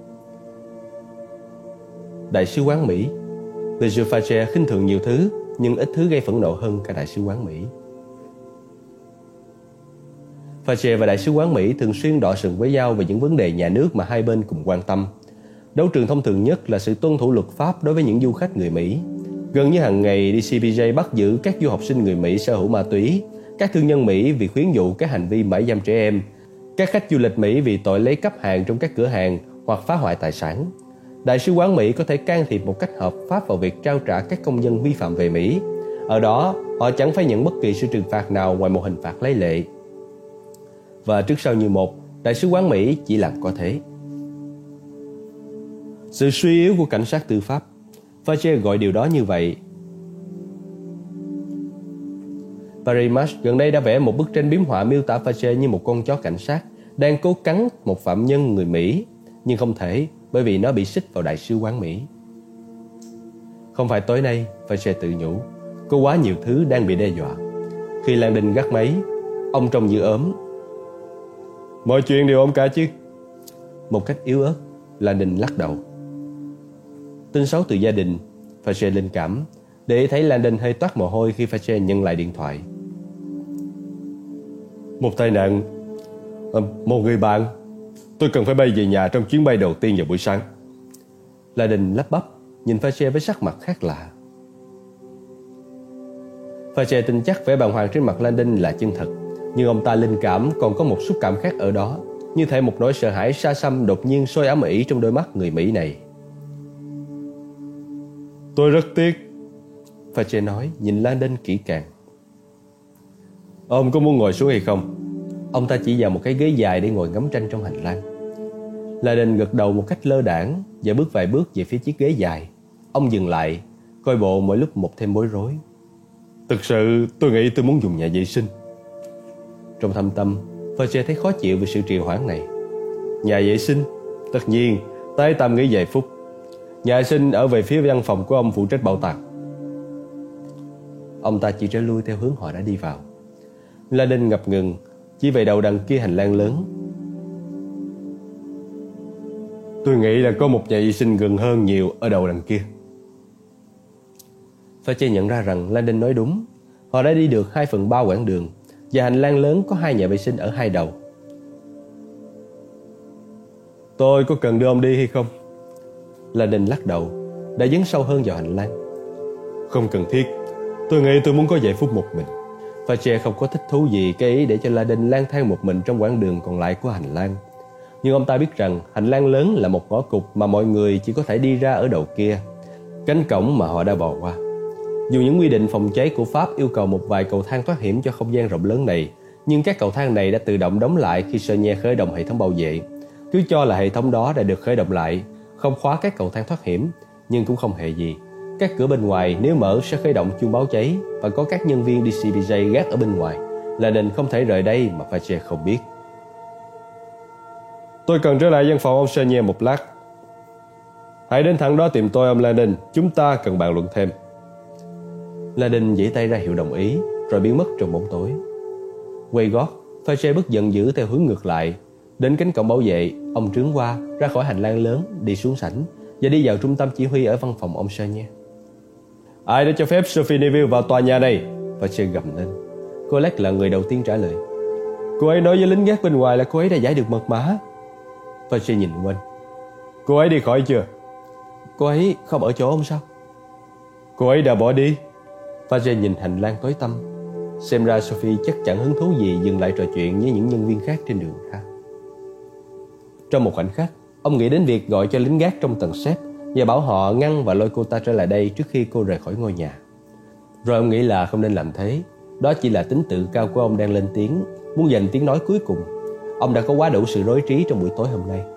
Đại sứ quán Mỹ. Berger Fache khinh thường nhiều thứ, nhưng ít thứ gây phẫn nộ hơn cả Đại sứ quán Mỹ. Fache và Đại sứ quán Mỹ thường xuyên đọ sừng với nhau về những vấn đề nhà nước mà hai bên cùng quan tâm. Đấu trường thông thường nhất là sự tuân thủ luật pháp đối với những du khách người Mỹ. Gần như hàng ngày, DCPJ bắt giữ các du học sinh người Mỹ sở hữu ma túy, các thương nhân Mỹ vì khuyến dụ các hành vi mại dâm trẻ em, các khách du lịch Mỹ vì tội lấy cắp hàng trong các cửa hàng hoặc phá hoại tài sản. Đại sứ quán Mỹ có thể can thiệp một cách hợp pháp vào việc trao trả các công dân vi phạm về Mỹ. Ở đó, họ chẳng phải nhận bất kỳ sự trừng phạt nào ngoài một hình phạt lấy lệ. và trước sau như một, đại sứ quán Mỹ chỉ làm có thế. Sự suy yếu của cảnh sát tư pháp, Fauci gọi điều đó như vậy. Paris Match gần đây đã vẽ một bức tranh biếm họa miêu tả Fauci như một con chó cảnh sát đang cố cắn một phạm nhân người Mỹ, nhưng không thể bởi vì nó bị xích vào đại sứ quán Mỹ. Không phải tối nay, Fauci tự nhủ, có quá nhiều thứ đang bị đe dọa. Khi Landon gắt máy, ông trông như ốm. Mọi chuyện đều ổn cả chứ? Một cách yếu ớt, Landon lắc đầu. Tin xấu từ gia đình, Fauci linh cảm, để thấy Landon hơi toát mồ hôi khi Fauci nhận lại điện thoại. Một tai nạn. Một người bạn. Tôi cần phải bay về nhà trong chuyến bay đầu tiên vào buổi sáng. Landon lắp bắp, nhìn Fauci với sắc mặt khác lạ. Fauci tin chắc vẻ bàng hoàng trên mặt Landon là chân thật, nhưng ông ta linh cảm còn có một xúc cảm khác ở đó, như thể một nỗi sợ hãi xa xăm đột nhiên sôi ám ỉ trong đôi mắt người Mỹ này. Tôi rất tiếc, Fauci nói, nhìn Landon kỹ càng. Ông có muốn ngồi xuống hay không? Ông ta chỉ vào một cái ghế dài để ngồi ngắm tranh trong hành lang. Landon gật đầu một cách lơ đãng và bước vài bước về phía chiếc ghế dài. Ông dừng lại, coi bộ mỗi lúc một thêm bối rối. Thực sự tôi nghĩ tôi muốn dùng nhà vệ sinh. Trong thâm tâm, Fauci thấy khó chịu về sự trì hoãn này. Nhà vệ sinh? Tất nhiên, tái tâm nghĩ vài phút. Nhà vệ sinh ở về phía văn phòng của ông phụ trách bảo tàng. Ông ta chỉ trở lui theo hướng họ đã đi vào. Landon ngập ngừng, chỉ về đầu đằng kia hành lang lớn. Tôi nghĩ là có một nhà vệ sinh gần hơn nhiều ở đầu đằng kia. Fauci nhận ra rằng Landon nói đúng. Họ đã đi được 2/3 quãng đường, và hành lang lớn có 2 nhà vệ sinh ở hai đầu. Tôi có cần đưa ông đi hay không? Landon lắc đầu, đã dấn sâu hơn vào hành lang. Không cần thiết. Tôi nghĩ tôi muốn có vài phút một mình. Fauci không có thích thú gì cái ý để cho Landon lang thang một mình trong quãng đường còn lại của hành lang. Nhưng ông ta biết rằng hành lang lớn là một ngõ cụt mà mọi người chỉ có thể đi ra ở đầu kia, cánh cổng mà họ đã bò qua. Dù những quy định phòng cháy của Pháp yêu cầu một vài cầu thang thoát hiểm cho không gian rộng lớn này, nhưng các cầu thang này đã tự động đóng lại khi Sơ-nhe khởi động hệ thống bảo vệ. Cứ cho là hệ thống đó đã được khởi động lại, không khóa các cầu thang thoát hiểm, nhưng cũng không hề gì. Các cửa bên ngoài nếu mở sẽ khởi động chuông báo cháy và có các nhân viên DCPJ gác ở bên ngoài. Landon không thể rời đây mà Fauci không biết. Tôi cần trở lại văn phòng ông Sơ-nhe một lát. Hãy đến thẳng đó tìm tôi, ông Landon. Chúng ta cần bàn luận thêm. Landon giãy tay ra hiệu đồng ý, rồi biến mất trong bóng tối. Quay gót, Fauci bước giận dữ theo hướng ngược lại. Đến cánh cổng bảo vệ, ông trướng qua, ra khỏi hành lang lớn, đi xuống sảnh và đi vào trung tâm chỉ huy ở văn phòng ông Sơ-nhe. Ai đã cho phép Sophie Neville vào tòa nhà này? Fauci gầm lên. Colette là người đầu tiên trả lời. Cô ấy nói với lính gác bên ngoài là cô ấy đã giải được mật mã. Fauci nhìn quanh. Cô ấy đi khỏi chưa? Cô ấy không ở chỗ ông sao? Cô ấy đã bỏ đi. Fauci nhìn hành lang tối tăm. Xem ra Sophie chắc chẳng hứng thú gì dừng lại trò chuyện với những nhân viên khác trên đường ra. Trong một khoảnh khắc, ông nghĩ đến việc gọi cho lính gác trong tầng xếp và bảo họ ngăn và lôi cô ta trở lại đây trước khi cô rời khỏi ngôi nhà. Rồi ông nghĩ là không nên làm thế. Đó chỉ là tính tự cao của ông đang lên tiếng, muốn giành tiếng nói cuối cùng. Ông đã có quá đủ sự rối trí trong buổi tối hôm nay.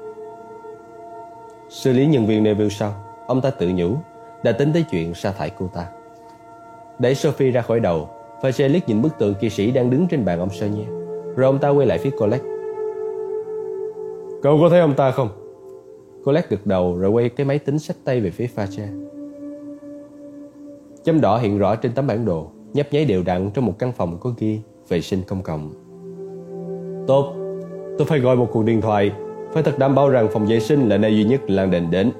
Xử lý nhân viên Neville sao? Ông ta tự nhủ, đã tính tới chuyện sa thải cô ta. Đẩy Sophie ra khỏi đầu, Fauci liếc nhìn bức tượng kỵ sĩ đang đứng trên bàn ông Sơ-nhe. Rồi ông ta quay lại phía Colette. Cậu có thấy ông ta không? Colette gật đầu rồi quay cái máy tính xách tay về phía Fauci. Chấm đỏ hiện rõ trên tấm bản đồ, nhấp nháy đều đặn trong một căn phòng có ghi vệ sinh công cộng. Tốt, tôi phải gọi một cuộc điện thoại. Phải thật đảm bảo rằng phòng vệ sinh là nơi duy nhất Landon đến.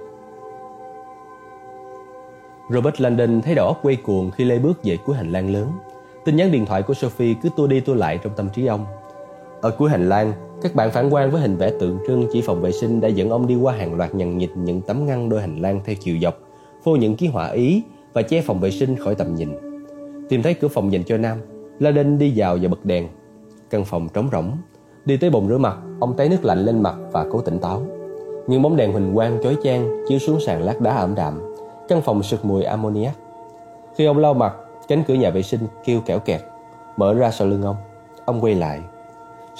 Robert Landon thấy đầu óc quay cuồng khi lê bước về cuối hành lang lớn. Tin nhắn điện thoại của Sophie cứ tua đi tua lại trong tâm trí ông. Ở cuối hành lang, các bạn phản quang với hình vẽ tượng trưng chỉ phòng vệ sinh đã dẫn ông đi qua hàng loạt nhằn nhịt những tấm ngăn đôi hành lang theo chiều dọc, phô những ký họa Ý và che phòng vệ sinh khỏi tầm nhìn. Tìm thấy cửa phòng dành cho nam, Landon đi vào và bật đèn. Căn phòng trống rỗng. Đi tới bồn rửa mặt, ông tấy nước lạnh lên mặt và cố tỉnh táo. Những bóng đèn huỳnh quang chói chang chiếu xuống sàn lát đá ẩm đạm. Căn phòng sực mùi ammoniac. Khi ông lau mặt, cánh cửa nhà vệ sinh kêu kẽo kẹt, mở ra sau lưng ông. Ông quay lại.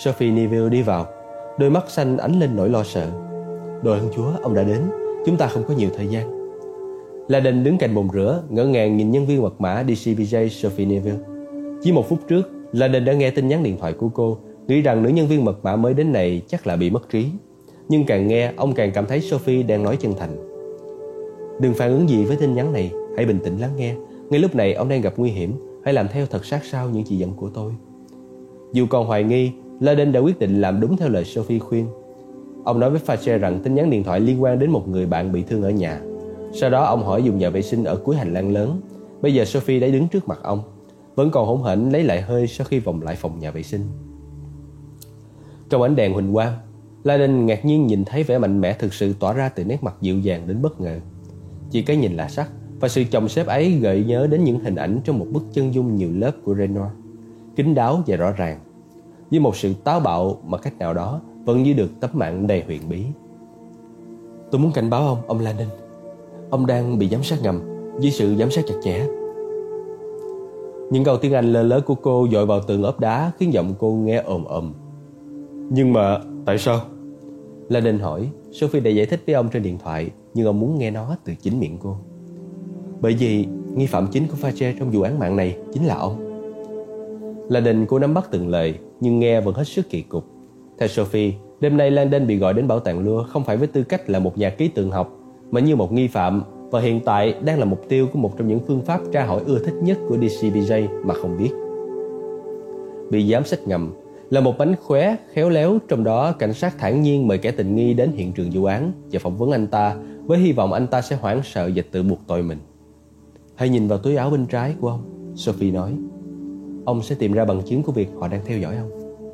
Sophie Neville đi vào, đôi mắt xanh ánh lên nỗi lo sợ. Đội ơn Chúa, ông đã đến, chúng ta không có nhiều thời gian. Laden đứng cạnh bồn rửa, ngỡ ngàng nhìn nhân viên mật mã DCPJ Sophie Neville. Chỉ 1 phút trước, Laden đã nghe tin nhắn điện thoại của cô, nghĩ rằng nữ nhân viên mật mã mới đến này chắc là bị mất trí. Nhưng càng nghe, ông càng cảm thấy Sophie đang nói chân thành. Đừng phản ứng gì với tin nhắn này, hãy bình tĩnh lắng nghe. Ngay lúc này ông đang gặp nguy hiểm, hãy làm theo thật sát sao những chỉ dẫn của tôi. Dù còn hoài nghi, Laden đã quyết định làm đúng theo lời Sophie khuyên. Ông nói với Fache rằng tin nhắn điện thoại liên quan đến một người bạn bị thương ở nhà. Sau đó ông hỏi dùng nhà vệ sinh ở cuối hành lang lớn. Bây giờ Sophie đã đứng trước mặt ông, vẫn còn hỗn hển lấy lại hơi sau khi vòng lại phòng nhà vệ sinh. Trong ánh đèn huỳnh quang, Laden ngạc nhiên nhìn thấy vẻ mạnh mẽ thực sự tỏa ra từ nét mặt dịu dàng đến bất ngờ. Chỉ cái nhìn là sắc, và sự chồng xếp ấy gợi nhớ đến những hình ảnh trong một bức chân dung nhiều lớp của Renoir, kín đáo và rõ ràng, với một sự táo bạo mà cách nào đó vẫn như được tấm màn đầy huyền bí. Tôi muốn cảnh báo ông Laden. Ông đang bị giám sát ngầm, dưới sự giám sát chặt chẽ. Những câu tiếng Anh lơ lớ của cô dội vào tường ốp đá khiến giọng cô nghe ồm ồm. Nhưng mà tại sao? Laden hỏi. Sophie đã giải thích với ông trên điện thoại, nhưng ông muốn nghe nó từ chính miệng cô. Bởi vì nghi phạm chính của Fache trong vụ án mạng này chính là ông. Laden cố nắm bắt từng lời, nhưng nghe vẫn hết sức kỳ cục. Theo Sophie, đêm nay Laden bị gọi đến bảo tàng Louvre không phải với tư cách là một nhà ký tượng học, mà như một nghi phạm, và hiện tại đang là mục tiêu của một trong những phương pháp tra hỏi ưa thích nhất của DCPJ mà không biết. Bị giám sát ngầm là một mánh khóe khéo léo, trong đó cảnh sát thản nhiên mời kẻ tình nghi đến hiện trường vụ án và phỏng vấn anh ta với hy vọng anh ta sẽ hoảng sợ và tự buộc tội mình. Hãy nhìn vào túi áo bên trái của ông, Sophie nói. Ông sẽ tìm ra bằng chứng của việc họ đang theo dõi ông.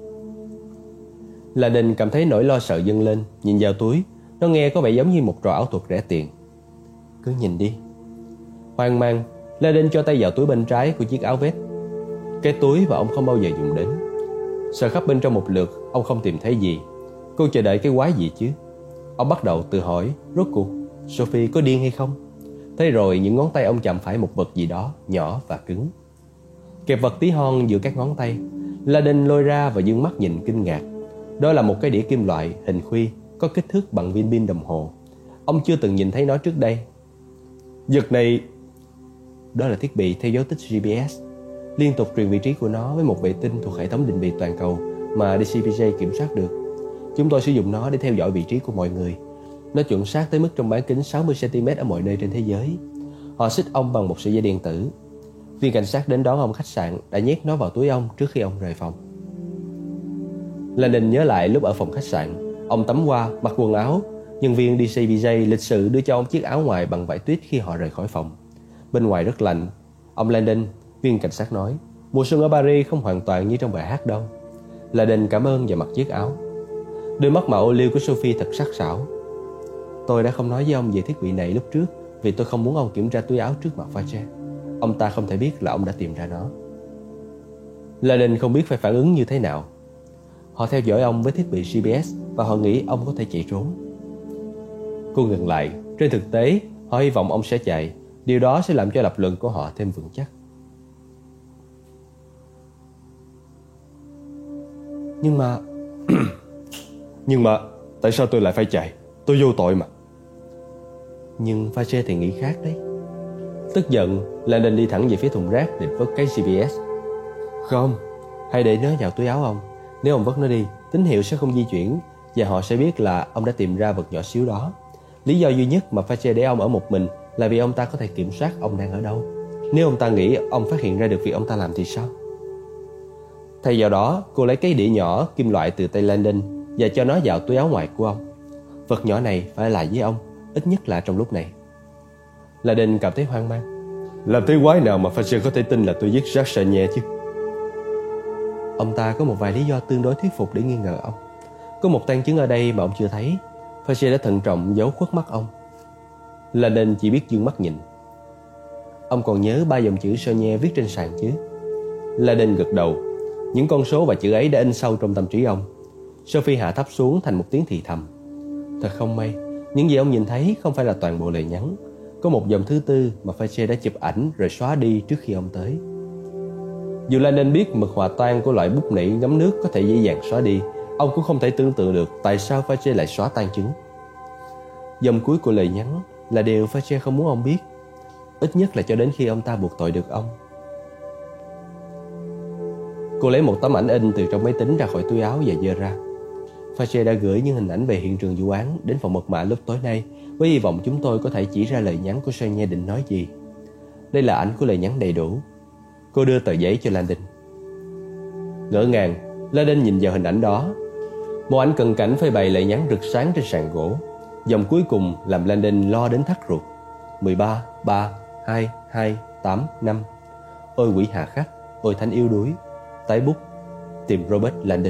Laden cảm thấy nỗi lo sợ dâng lên, nhìn vào túi. Nó nghe có vẻ giống như một trò ảo thuật rẻ tiền. Cứ nhìn đi. Hoang mang, Laden cho tay vào túi bên trái của chiếc áo vest. Cái túi mà ông không bao giờ dùng đến. Sờ khắp bên trong một lượt, ông không tìm thấy gì. Cô chờ đợi cái quái gì chứ? Ông bắt đầu tự hỏi, rốt cuộc Sophie có điên hay không? Thế rồi những ngón tay ông chạm phải một vật gì đó nhỏ và cứng. Kẹp vật tí hon giữa các ngón tay, Laden lôi ra và dương mắt nhìn kinh ngạc. Đó là một cái đĩa kim loại hình khuy, có kích thước bằng viên pin đồng hồ. Ông chưa từng nhìn thấy nó trước đây. Vật này, đó là thiết bị theo dấu tích GPS, liên tục truyền vị trí của nó với một vệ tinh thuộc hệ thống định vị toàn cầu mà DCPJ kiểm soát được. Chúng tôi sử dụng nó để theo dõi vị trí của mọi người. Nó chuẩn xác tới mức trong bán kính 60cm ở mọi nơi trên thế giới. Họ xích ông bằng một sợi dây điện tử. Viên cảnh sát đến đón ông khách sạn đã nhét nó vào túi ông trước khi ông rời phòng. Laden nhớ lại lúc ở phòng khách sạn, ông tắm qua, mặc quần áo. Nhân viên DCPJ lịch sự đưa cho ông chiếc áo ngoài bằng vải tuyết khi họ rời khỏi phòng. Bên ngoài rất lạnh. Ông Laden, viên cảnh sát nói, mùa xuân ở Paris không hoàn toàn như trong bài hát đâu. Laden cảm ơn và mặc chiếc áo. Đôi mắt màu ô liu của Sophie thật sắc sảo. Tôi đã không nói với ông về thiết bị này lúc trước vì tôi không muốn ông kiểm tra túi áo trước mặt Fache. Ông ta không thể biết là ông đã tìm ra nó. Laden không biết phải phản ứng như thế nào. Họ theo dõi ông với thiết bị GPS và họ nghĩ ông có thể chạy trốn. Cô ngừng lại. Trên thực tế, họ hy vọng ông sẽ chạy. Điều đó sẽ làm cho lập luận của họ thêm vững chắc. Nhưng mà tại sao tôi lại phải chạy? Tôi vô tội mà. Nhưng Fache thì nghĩ khác đấy. Tức giận, Laden đi thẳng về phía thùng rác định vứt cái GPS. Không, hãy để nó vào túi áo ông. Nếu ông vứt nó đi, tín hiệu sẽ không di chuyển và họ sẽ biết là ông đã tìm ra vật nhỏ xíu đó. Lý do duy nhất mà Fache để ông ở một mình là vì ông ta có thể kiểm soát ông đang ở đâu. Nếu ông ta nghĩ ông phát hiện ra được việc ông ta làm thì sao? Thay vào đó, cô lấy cái đĩa nhỏ kim loại từ tay Laden và cho nó vào túi áo ngoài của ông. Vật nhỏ này phải là với ông, ít nhất là trong lúc này. Laden cảm thấy hoang mang. Làm thế quái nào mà Fache có thể tin là tôi giết Jacques Chanier chứ? Ông ta có một vài lý do tương đối thuyết phục để nghi ngờ ông. Có một tang chứng ở đây mà ông chưa thấy. Fache đã thận trọng giấu khuất mắt ông. Laden chỉ biết dương mắt nhìn. Ông còn nhớ 3 dòng chữ Chanier viết trên sàn chứ? Laden gật đầu. Những con số và chữ ấy đã in sâu trong tâm trí ông. Sophie hạ thấp xuống thành một tiếng thì thầm. Thật không may, những gì ông nhìn thấy không phải là toàn bộ lời nhắn. Có một dòng thứ tư mà Fache đã chụp ảnh rồi xóa đi trước khi ông tới. Dù Landon biết mực hòa tan của loại bút nỉ ngấm nước có thể dễ dàng xóa đi, ông cũng không thể tưởng tượng được tại sao Fache lại xóa tan chúng. Dòng cuối của lời nhắn là điều Fache không muốn ông biết, ít nhất là cho đến khi ông ta buộc tội được ông. Cô lấy một tấm ảnh in từ trong máy tính ra khỏi túi áo và giơ ra. Fache đã gửi những hình ảnh về hiện trường vụ án đến phòng mật mã lúc tối nay, với hy vọng chúng tôi có thể chỉ ra lời nhắn của Sonia định nói gì. Đây là ảnh của lời nhắn đầy đủ. Cô đưa tờ giấy cho Landon. Ngỡ ngàng, Landon nhìn vào hình ảnh đó. Một ảnh cận cảnh phơi bày lời nhắn rực sáng trên sàn gỗ. Dòng cuối cùng làm Landon lo đến thắt ruột. 13, 3, 2, 2, 8, 5. Ôi quỷ hà khắc, ôi thánh yếu đuối. Tái bút, tìm Robert Landon.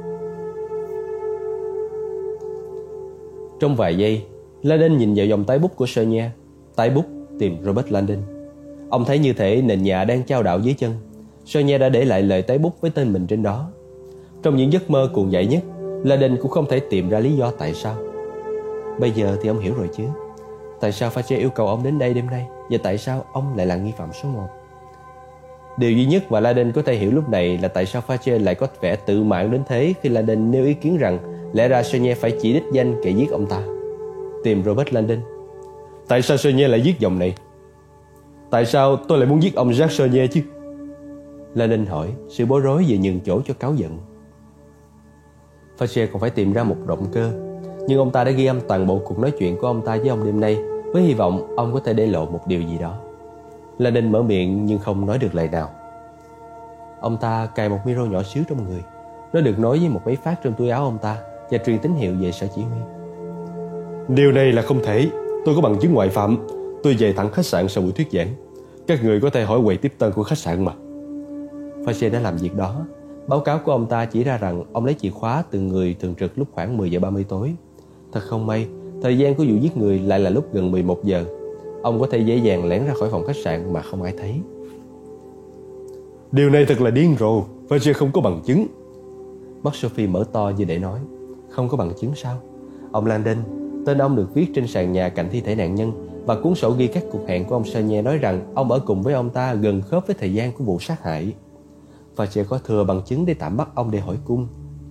Trong vài giây, Landon nhìn vào dòng tái bút của Sonia. Tái bút, tìm Robert Landon. Ông thấy như thể nền nhà đang chao đảo dưới chân. Sonia đã để lại lời tái bút với tên mình trên đó. Trong những giấc mơ cuồng dại nhất, Landon cũng không thể tìm ra lý do tại sao. Bây giờ thì ông hiểu rồi chứ. Tại sao Fache yêu cầu ông đến đây đêm nay, và tại sao ông lại là nghi phạm số 1. Điều duy nhất mà Landon có thể hiểu lúc này là tại sao Fache lại có vẻ tự mãn đến thế khi Landon nêu ý kiến rằng lẽ ra Sonia phải chỉ đích danh kẻ giết ông ta. Tìm Robert Landon. Tại sao Sonia lại giết dòng này? Tại sao tôi lại muốn giết ông Jacques Sonia chứ? Landon hỏi, sự bối rối vừa nhường chỗ cho cáu giận. Fache còn phải tìm ra một động cơ, nhưng ông ta đã ghi âm toàn bộ cuộc nói chuyện của ông ta với ông đêm nay, với hy vọng ông có thể để lộ một điều gì đó. Landon mở miệng nhưng không nói được lời nào. Ông ta cài một micro nhỏ xíu trong người. Nó được nối với một máy phát trong túi áo ông ta và truyền tín hiệu về sở chỉ huy. Điều này là không thể. Tôi có bằng chứng ngoại phạm. Tôi về thẳng khách sạn sau buổi thuyết giảng. Các người có thể hỏi quầy tiếp tân của khách sạn mà. Fache đã làm việc đó. Báo cáo của ông ta chỉ ra rằng ông lấy chìa khóa từ người thường trực lúc khoảng 10 giờ 30 tối. Thật không may, thời gian của vụ giết người lại là lúc gần 11 giờ. Ông có thể dễ dàng lẻn ra khỏi phòng khách sạn mà không ai thấy. Điều này thật là điên rồ. Fache không có bằng chứng. Mắt Sophie mở to như để nói. Không có bằng chứng sao? Ông Landon, tên ông được viết trên sàn nhà cạnh thi thể nạn nhân, và cuốn sổ ghi các cuộc hẹn của ông Sonia nói rằng ông ở cùng với ông ta gần khớp với thời gian của vụ sát hại. Fache có thừa bằng chứng để tạm bắt ông để hỏi cung.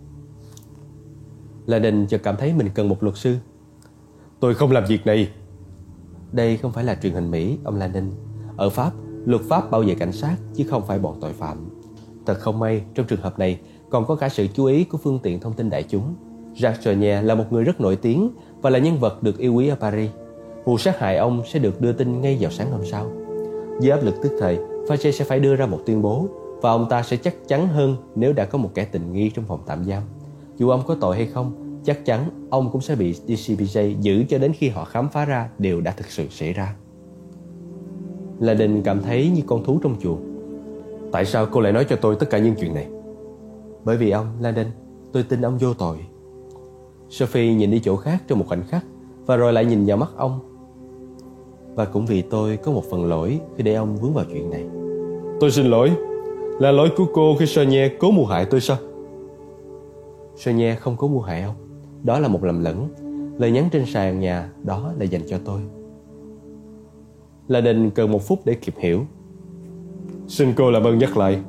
Landon chợt cảm thấy mình cần một luật sư. Tôi không làm việc này. Đây không phải là truyền hình Mỹ, ông Landon. Ở Pháp, luật pháp bảo vệ cảnh sát chứ không phải bọn tội phạm. Thật không may, trong trường hợp này còn có cả sự chú ý của phương tiện thông tin đại chúng. Jacques Sonia là một người rất nổi tiếng và là nhân vật được yêu quý ở Paris. Vụ sát hại ông sẽ được đưa tin ngay vào sáng hôm sau. Dưới áp lực tức thời, Fache sẽ phải đưa ra một tuyên bố, và ông ta sẽ chắc chắn hơn nếu đã có một kẻ tình nghi trong phòng tạm giam. Dù ông có tội hay không, chắc chắn ông cũng sẽ bị DCPJ giữ cho đến khi họ khám phá ra điều đã thực sự xảy ra. Landon cảm thấy như con thú trong chuồng. Tại sao cô lại nói cho tôi tất cả những chuyện này? Bởi vì ông, Landon, tôi tin ông vô tội. Sophie nhìn đi chỗ khác trong một khoảnh khắc, và rồi lại nhìn vào mắt ông. Và cũng vì tôi có một phần lỗi khi để ông vướng vào chuyện này. Tôi xin lỗi. Là lỗi của cô khi Sonia cố mưu hại tôi sao? Sonia không cố mưu hại ông. Đó là một lầm lẫn. Lời nhắn trên sàn nhà đó là dành cho tôi. Landon cần một phút để kịp hiểu. Xin cô làm ơn nhắc lại.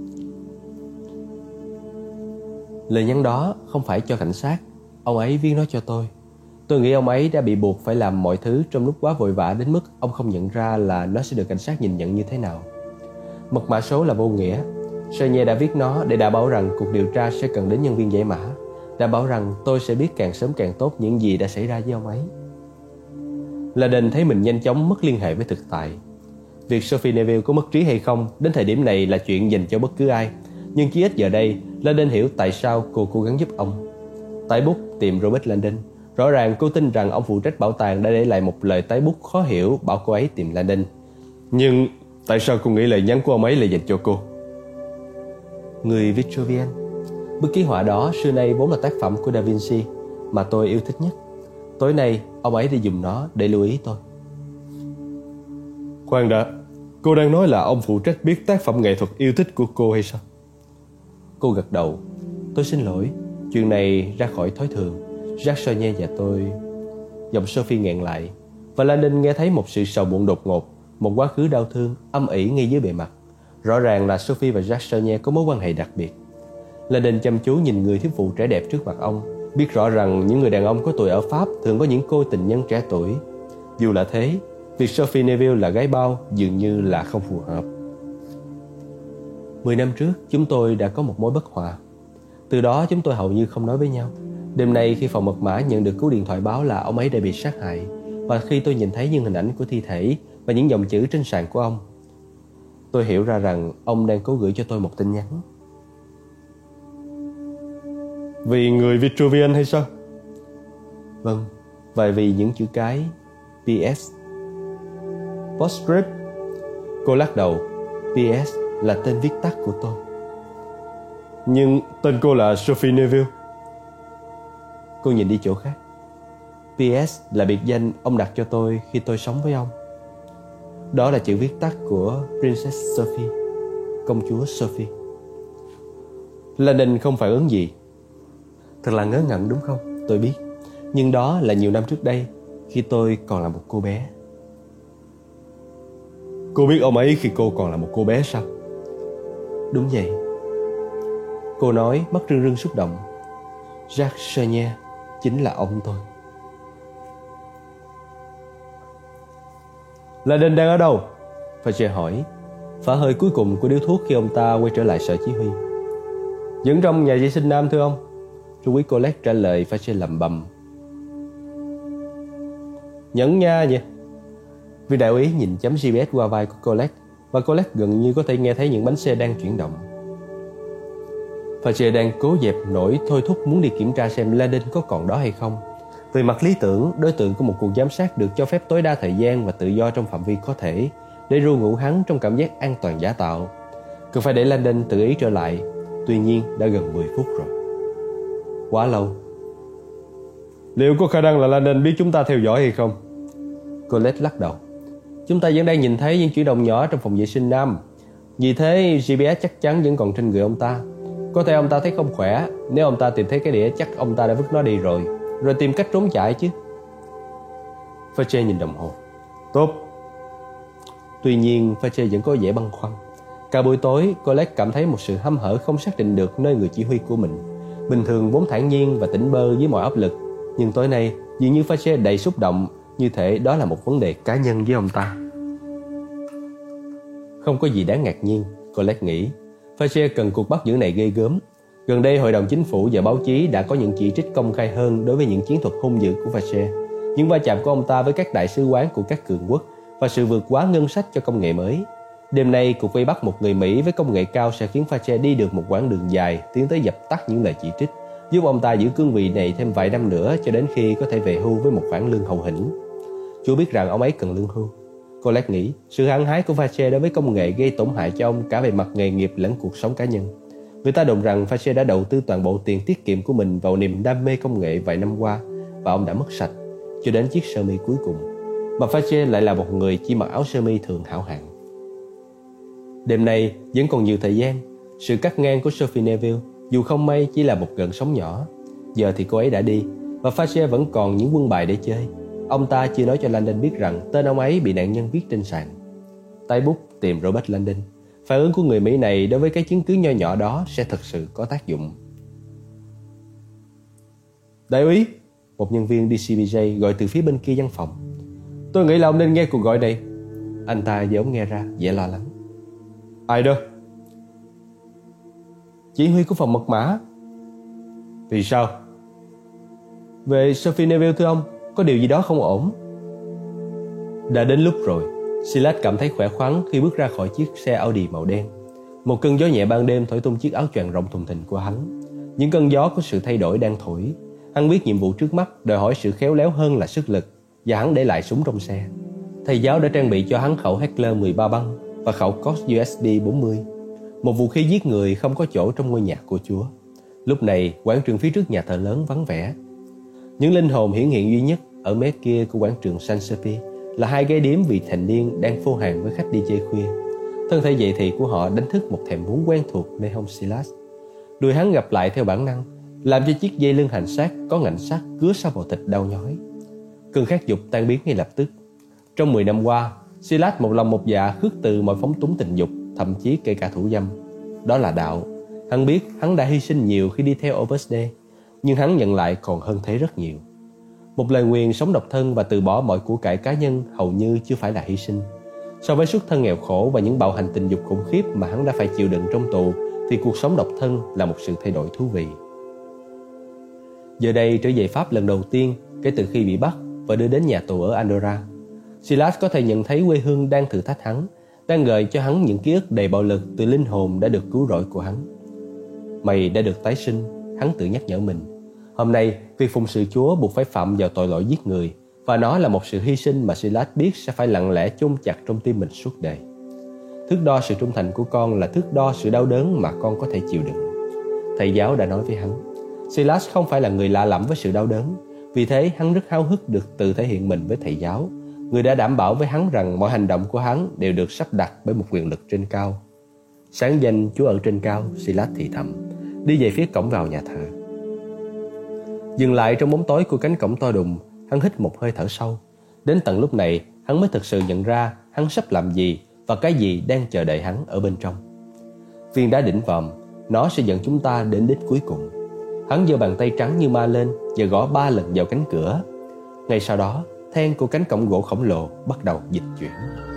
Lời nhắn đó không phải cho cảnh sát. Ông ấy viết nó cho tôi. Tôi nghĩ ông ấy đã bị buộc phải làm mọi thứ trong lúc quá vội vã đến mức ông không nhận ra là nó sẽ được cảnh sát nhìn nhận như thế nào. Mật mã số là vô nghĩa. Sonia đã viết nó để đảm bảo rằng cuộc điều tra sẽ cần đến nhân viên giải mã, đảm bảo rằng tôi sẽ biết càng sớm càng tốt những gì đã xảy ra với ông ấy. Landon thấy mình nhanh chóng mất liên hệ với thực tại. Việc Sophie Neville có mất trí hay không đến thời điểm này là chuyện dành cho bất cứ ai, nhưng chỉ ít giờ đây Landon hiểu tại sao cô cố gắng giúp ông. Tái bút tìm Robert Landon. Rõ ràng cô tin rằng ông phụ trách bảo tàng đã để lại một lời tái bút khó hiểu bảo cô ấy tìm Landon. Nhưng tại sao cô nghĩ lời nhắn của ông ấy là dành cho cô? Người Vitruvian. Bức ký họa đó xưa nay vốn là tác phẩm của Da Vinci mà tôi yêu thích nhất. Tối nay ông ấy đã dùng nó để lưu ý tôi. Khoan đã, cô đang nói là ông phụ trách biết tác phẩm nghệ thuật yêu thích của cô hay sao? Cô gật đầu. Tôi xin lỗi, chuyện này ra khỏi thói thường. Jacques Sonia và tôi... Giọng Sophie nghẹn lại, và Landon nghe thấy một sự sầu muộn đột ngột, một quá khứ đau thương âm ỉ ngay dưới bề mặt. Rõ ràng là Sophie và Jacques Chenier có mối quan hệ đặc biệt. Landon chăm chú nhìn người thiếu phụ trẻ đẹp trước mặt ông, biết rõ rằng những người đàn ông có tuổi ở Pháp thường có những cô tình nhân trẻ tuổi. Dù là thế, việc Sophie Neville là gái bao dường như là không phù hợp. 10 năm trước, chúng tôi đã có một mối bất hòa. Từ đó chúng tôi hầu như không nói với nhau. Đêm nay khi phòng mật mã nhận được cú điện thoại báo là ông ấy đã bị sát hại, và khi tôi nhìn thấy những hình ảnh của thi thể và những dòng chữ trên sàn của ông, tôi hiểu ra rằng ông đang cố gửi cho tôi một tin nhắn. Vì người Vitruvian hay sao? Vâng, và vì những chữ cái PS. Postscript. Cô lắc đầu. PS là tên viết tắt của tôi. Nhưng tên cô là Sophie Neville. Cô nhìn đi chỗ khác. PS là biệt danh ông đặt cho tôi khi tôi sống với ông. Đó là chữ viết tắt của Princess Sophie, công chúa Sophie. Landon không phản ứng gì. Thật là ngớ ngẩn đúng không? Tôi biết. Nhưng đó là nhiều năm trước đây, khi tôi còn là một cô bé. Cô biết ông ấy khi cô còn là một cô bé sao? Đúng vậy. Cô nói mắt rưng rưng xúc động. Jacques Chenier chính là ông tôi. Landon đang ở đâu? Fache hỏi, phả hơi cuối cùng của điếu thuốc khi ông ta quay trở lại sở chỉ huy. Vẫn trong nhà vệ sinh nam thưa ông. Trung úy Colette trả lời. Fache lẩm bẩm. Nhẫn nha nhỉ? Viên đại úy nhìn chấm GPS qua vai của Colette, và Colette gần như có thể nghe thấy những bánh xe đang chuyển động. Fache đang cố dẹp nỗi thôi thúc muốn đi kiểm tra xem Landon có còn đó hay không. Về mặt lý tưởng, đối tượng của một cuộc giám sát được cho phép tối đa thời gian và tự do trong phạm vi có thể để ru ngủ hắn trong cảm giác an toàn giả tạo. Cần phải để Landon tự ý trở lại. Tuy nhiên đã gần 10 phút rồi. Quá lâu. Liệu có khả năng là Landon biết chúng ta theo dõi hay không? Colette lắc đầu. Chúng ta vẫn đang nhìn thấy những chuyển động nhỏ trong phòng vệ sinh nam. Vì thế GPS chắc chắn vẫn còn trên người ông ta. Có thể ông ta thấy không khỏe. Nếu ông ta tìm thấy cái đĩa chắc ông ta đã vứt nó đi rồi tìm cách trốn chạy chứ. Fache nhìn đồng hồ. Tốt. Tuy nhiên Fache vẫn có vẻ băn khoăn. Cả buổi tối Colette cảm thấy một sự hăm hở không xác định được nơi người chỉ huy của mình. Bình thường vốn thản nhiên và tỉnh bơ với mọi áp lực, nhưng tối nay dường như Fache đầy xúc động, như thể đó là một vấn đề cá nhân với ông ta. Không có gì đáng ngạc nhiên, Colette nghĩ. Fache cần cuộc bắt giữ này ghê gớm. Gần đây Hội đồng Chính phủ và báo chí đã có những chỉ trích công khai hơn đối với những chiến thuật hung dữ của Fache, những va chạm của ông ta với các đại sứ quán của các cường quốc và sự vượt quá ngân sách cho công nghệ mới. Đêm nay cuộc vây bắt một người Mỹ với công nghệ cao sẽ khiến Fache đi được một quãng đường dài tiến tới dập tắt những lời chỉ trích, giúp ông ta giữ cương vị này thêm vài năm nữa cho đến khi có thể về hưu với một khoản lương hậu hĩnh. Chúa biết rằng ông ấy cần lương hưu. Colette nghĩ sự hăng hái của Fache đối với công nghệ gây tổn hại cho ông cả về mặt nghề nghiệp lẫn cuộc sống cá nhân. Người ta đồn rằng Fache đã đầu tư toàn bộ tiền tiết kiệm của mình vào niềm đam mê công nghệ vài năm qua, và ông đã mất sạch cho đến chiếc sơ mi cuối cùng. Mà Fache lại là một người chỉ mặc áo sơ mi thường hảo hạng. Đêm nay vẫn còn nhiều thời gian. Sự cắt ngang của Sophie Neville, dù không may chỉ là một gợn sóng nhỏ. Giờ thì cô ấy đã đi, và Fache vẫn còn những quân bài để chơi. Ông ta chưa nói cho Landon biết rằng tên ông ấy bị nạn nhân viết trên sàn. Tay bút tìm Robert Landon. Phản ứng của người Mỹ này đối với cái chứng cứ nho nhỏ đó sẽ thật sự có tác dụng. Đại úy, một nhân viên DCBJ gọi từ phía bên kia văn phòng. Tôi nghĩ là ông nên nghe cuộc gọi này. Anh ta giơ ống nghe ra, vẻ lo lắng. Ai đó? Chỉ huy của phòng mật mã. Vì sao? Về Sophie Neville thưa ông, có điều gì đó không ổn. Đã đến lúc rồi. Silas cảm thấy khỏe khoắn khi bước ra khỏi chiếc xe Audi màu đen. Một cơn gió nhẹ ban đêm thổi tung chiếc áo choàng rộng thùng thình của hắn. Những cơn gió của sự thay đổi đang thổi. Hắn biết nhiệm vụ trước mắt đòi hỏi sự khéo léo hơn là sức lực, và hắn để lại súng trong xe. Thầy giáo đã trang bị cho hắn khẩu Heckler 13 băng và khẩu Colt USD 40, một vũ khí giết người không có chỗ trong ngôi nhà của Chúa. Lúc này, quảng trường phía trước nhà thờ lớn vắng vẻ. Những linh hồn hiển hiện duy nhất ở mé kia của quảng trường Saint Sophie là hai gái điếm vị thành niên đang phô hàng với khách đi chơi khuya. Thân thể dậy thì của họ đánh thức một thèm muốn quen thuộc nơi hông Silas. Đùi hắn gặp lại theo bản năng, làm cho chiếc dây lưng hành xác có ngạnh sắt cứa sau bầu thịt đau nhói. Cơn khát dục tan biến ngay lập tức. Trong 10 năm qua, Silas một lòng một dạ khước từ mọi phóng túng tình dục, thậm chí kể cả thủ dâm. Đó là đạo. Hắn biết hắn đã hy sinh nhiều khi đi theo Opus Dei, nhưng hắn nhận lại còn hơn thế rất nhiều. Một lời nguyền sống độc thân và từ bỏ mọi của cải cá nhân hầu như chưa phải là hy sinh. So với xuất thân nghèo khổ và những bạo hành tình dục khủng khiếp mà hắn đã phải chịu đựng trong tù, thì cuộc sống độc thân là một sự thay đổi thú vị. Giờ đây trở về Pháp lần đầu tiên kể từ khi bị bắt và đưa đến nhà tù ở Andorra, Silas có thể nhận thấy quê hương đang thử thách hắn, đang gợi cho hắn những ký ức đầy bạo lực từ linh hồn đã được cứu rỗi của hắn. Mày đã được tái sinh, hắn tự nhắc nhở mình. Hôm nay, việc phụng sự Chúa buộc phải phạm vào tội lỗi giết người, và nó là một sự hy sinh mà Silas biết sẽ phải lặng lẽ chôn chặt trong tim mình suốt đời. Thước đo sự trung thành của con là thước đo sự đau đớn mà con có thể chịu đựng. Thầy giáo đã nói với hắn. Silas không phải là người lạ lẫm với sự đau đớn, vì thế hắn rất háo hức được tự thể hiện mình với thầy giáo, người đã đảm bảo với hắn rằng mọi hành động của hắn đều được sắp đặt bởi một quyền lực trên cao. Sáng danh Chúa ở trên cao, Silas thì thầm, đi về phía cổng vào nhà thờ. Dừng lại trong bóng tối của cánh cổng to đùng, hắn hít một hơi thở sâu. Đến tận lúc này, hắn mới thực sự nhận ra hắn sắp làm gì và cái gì đang chờ đợi hắn ở bên trong. Viên đá đỉnh vòm, nó sẽ dẫn chúng ta đến đích cuối cùng. Hắn giơ bàn tay trắng như ma lên và gõ 3 lần vào cánh cửa. Ngay sau đó, then của cánh cổng gỗ khổng lồ bắt đầu dịch chuyển.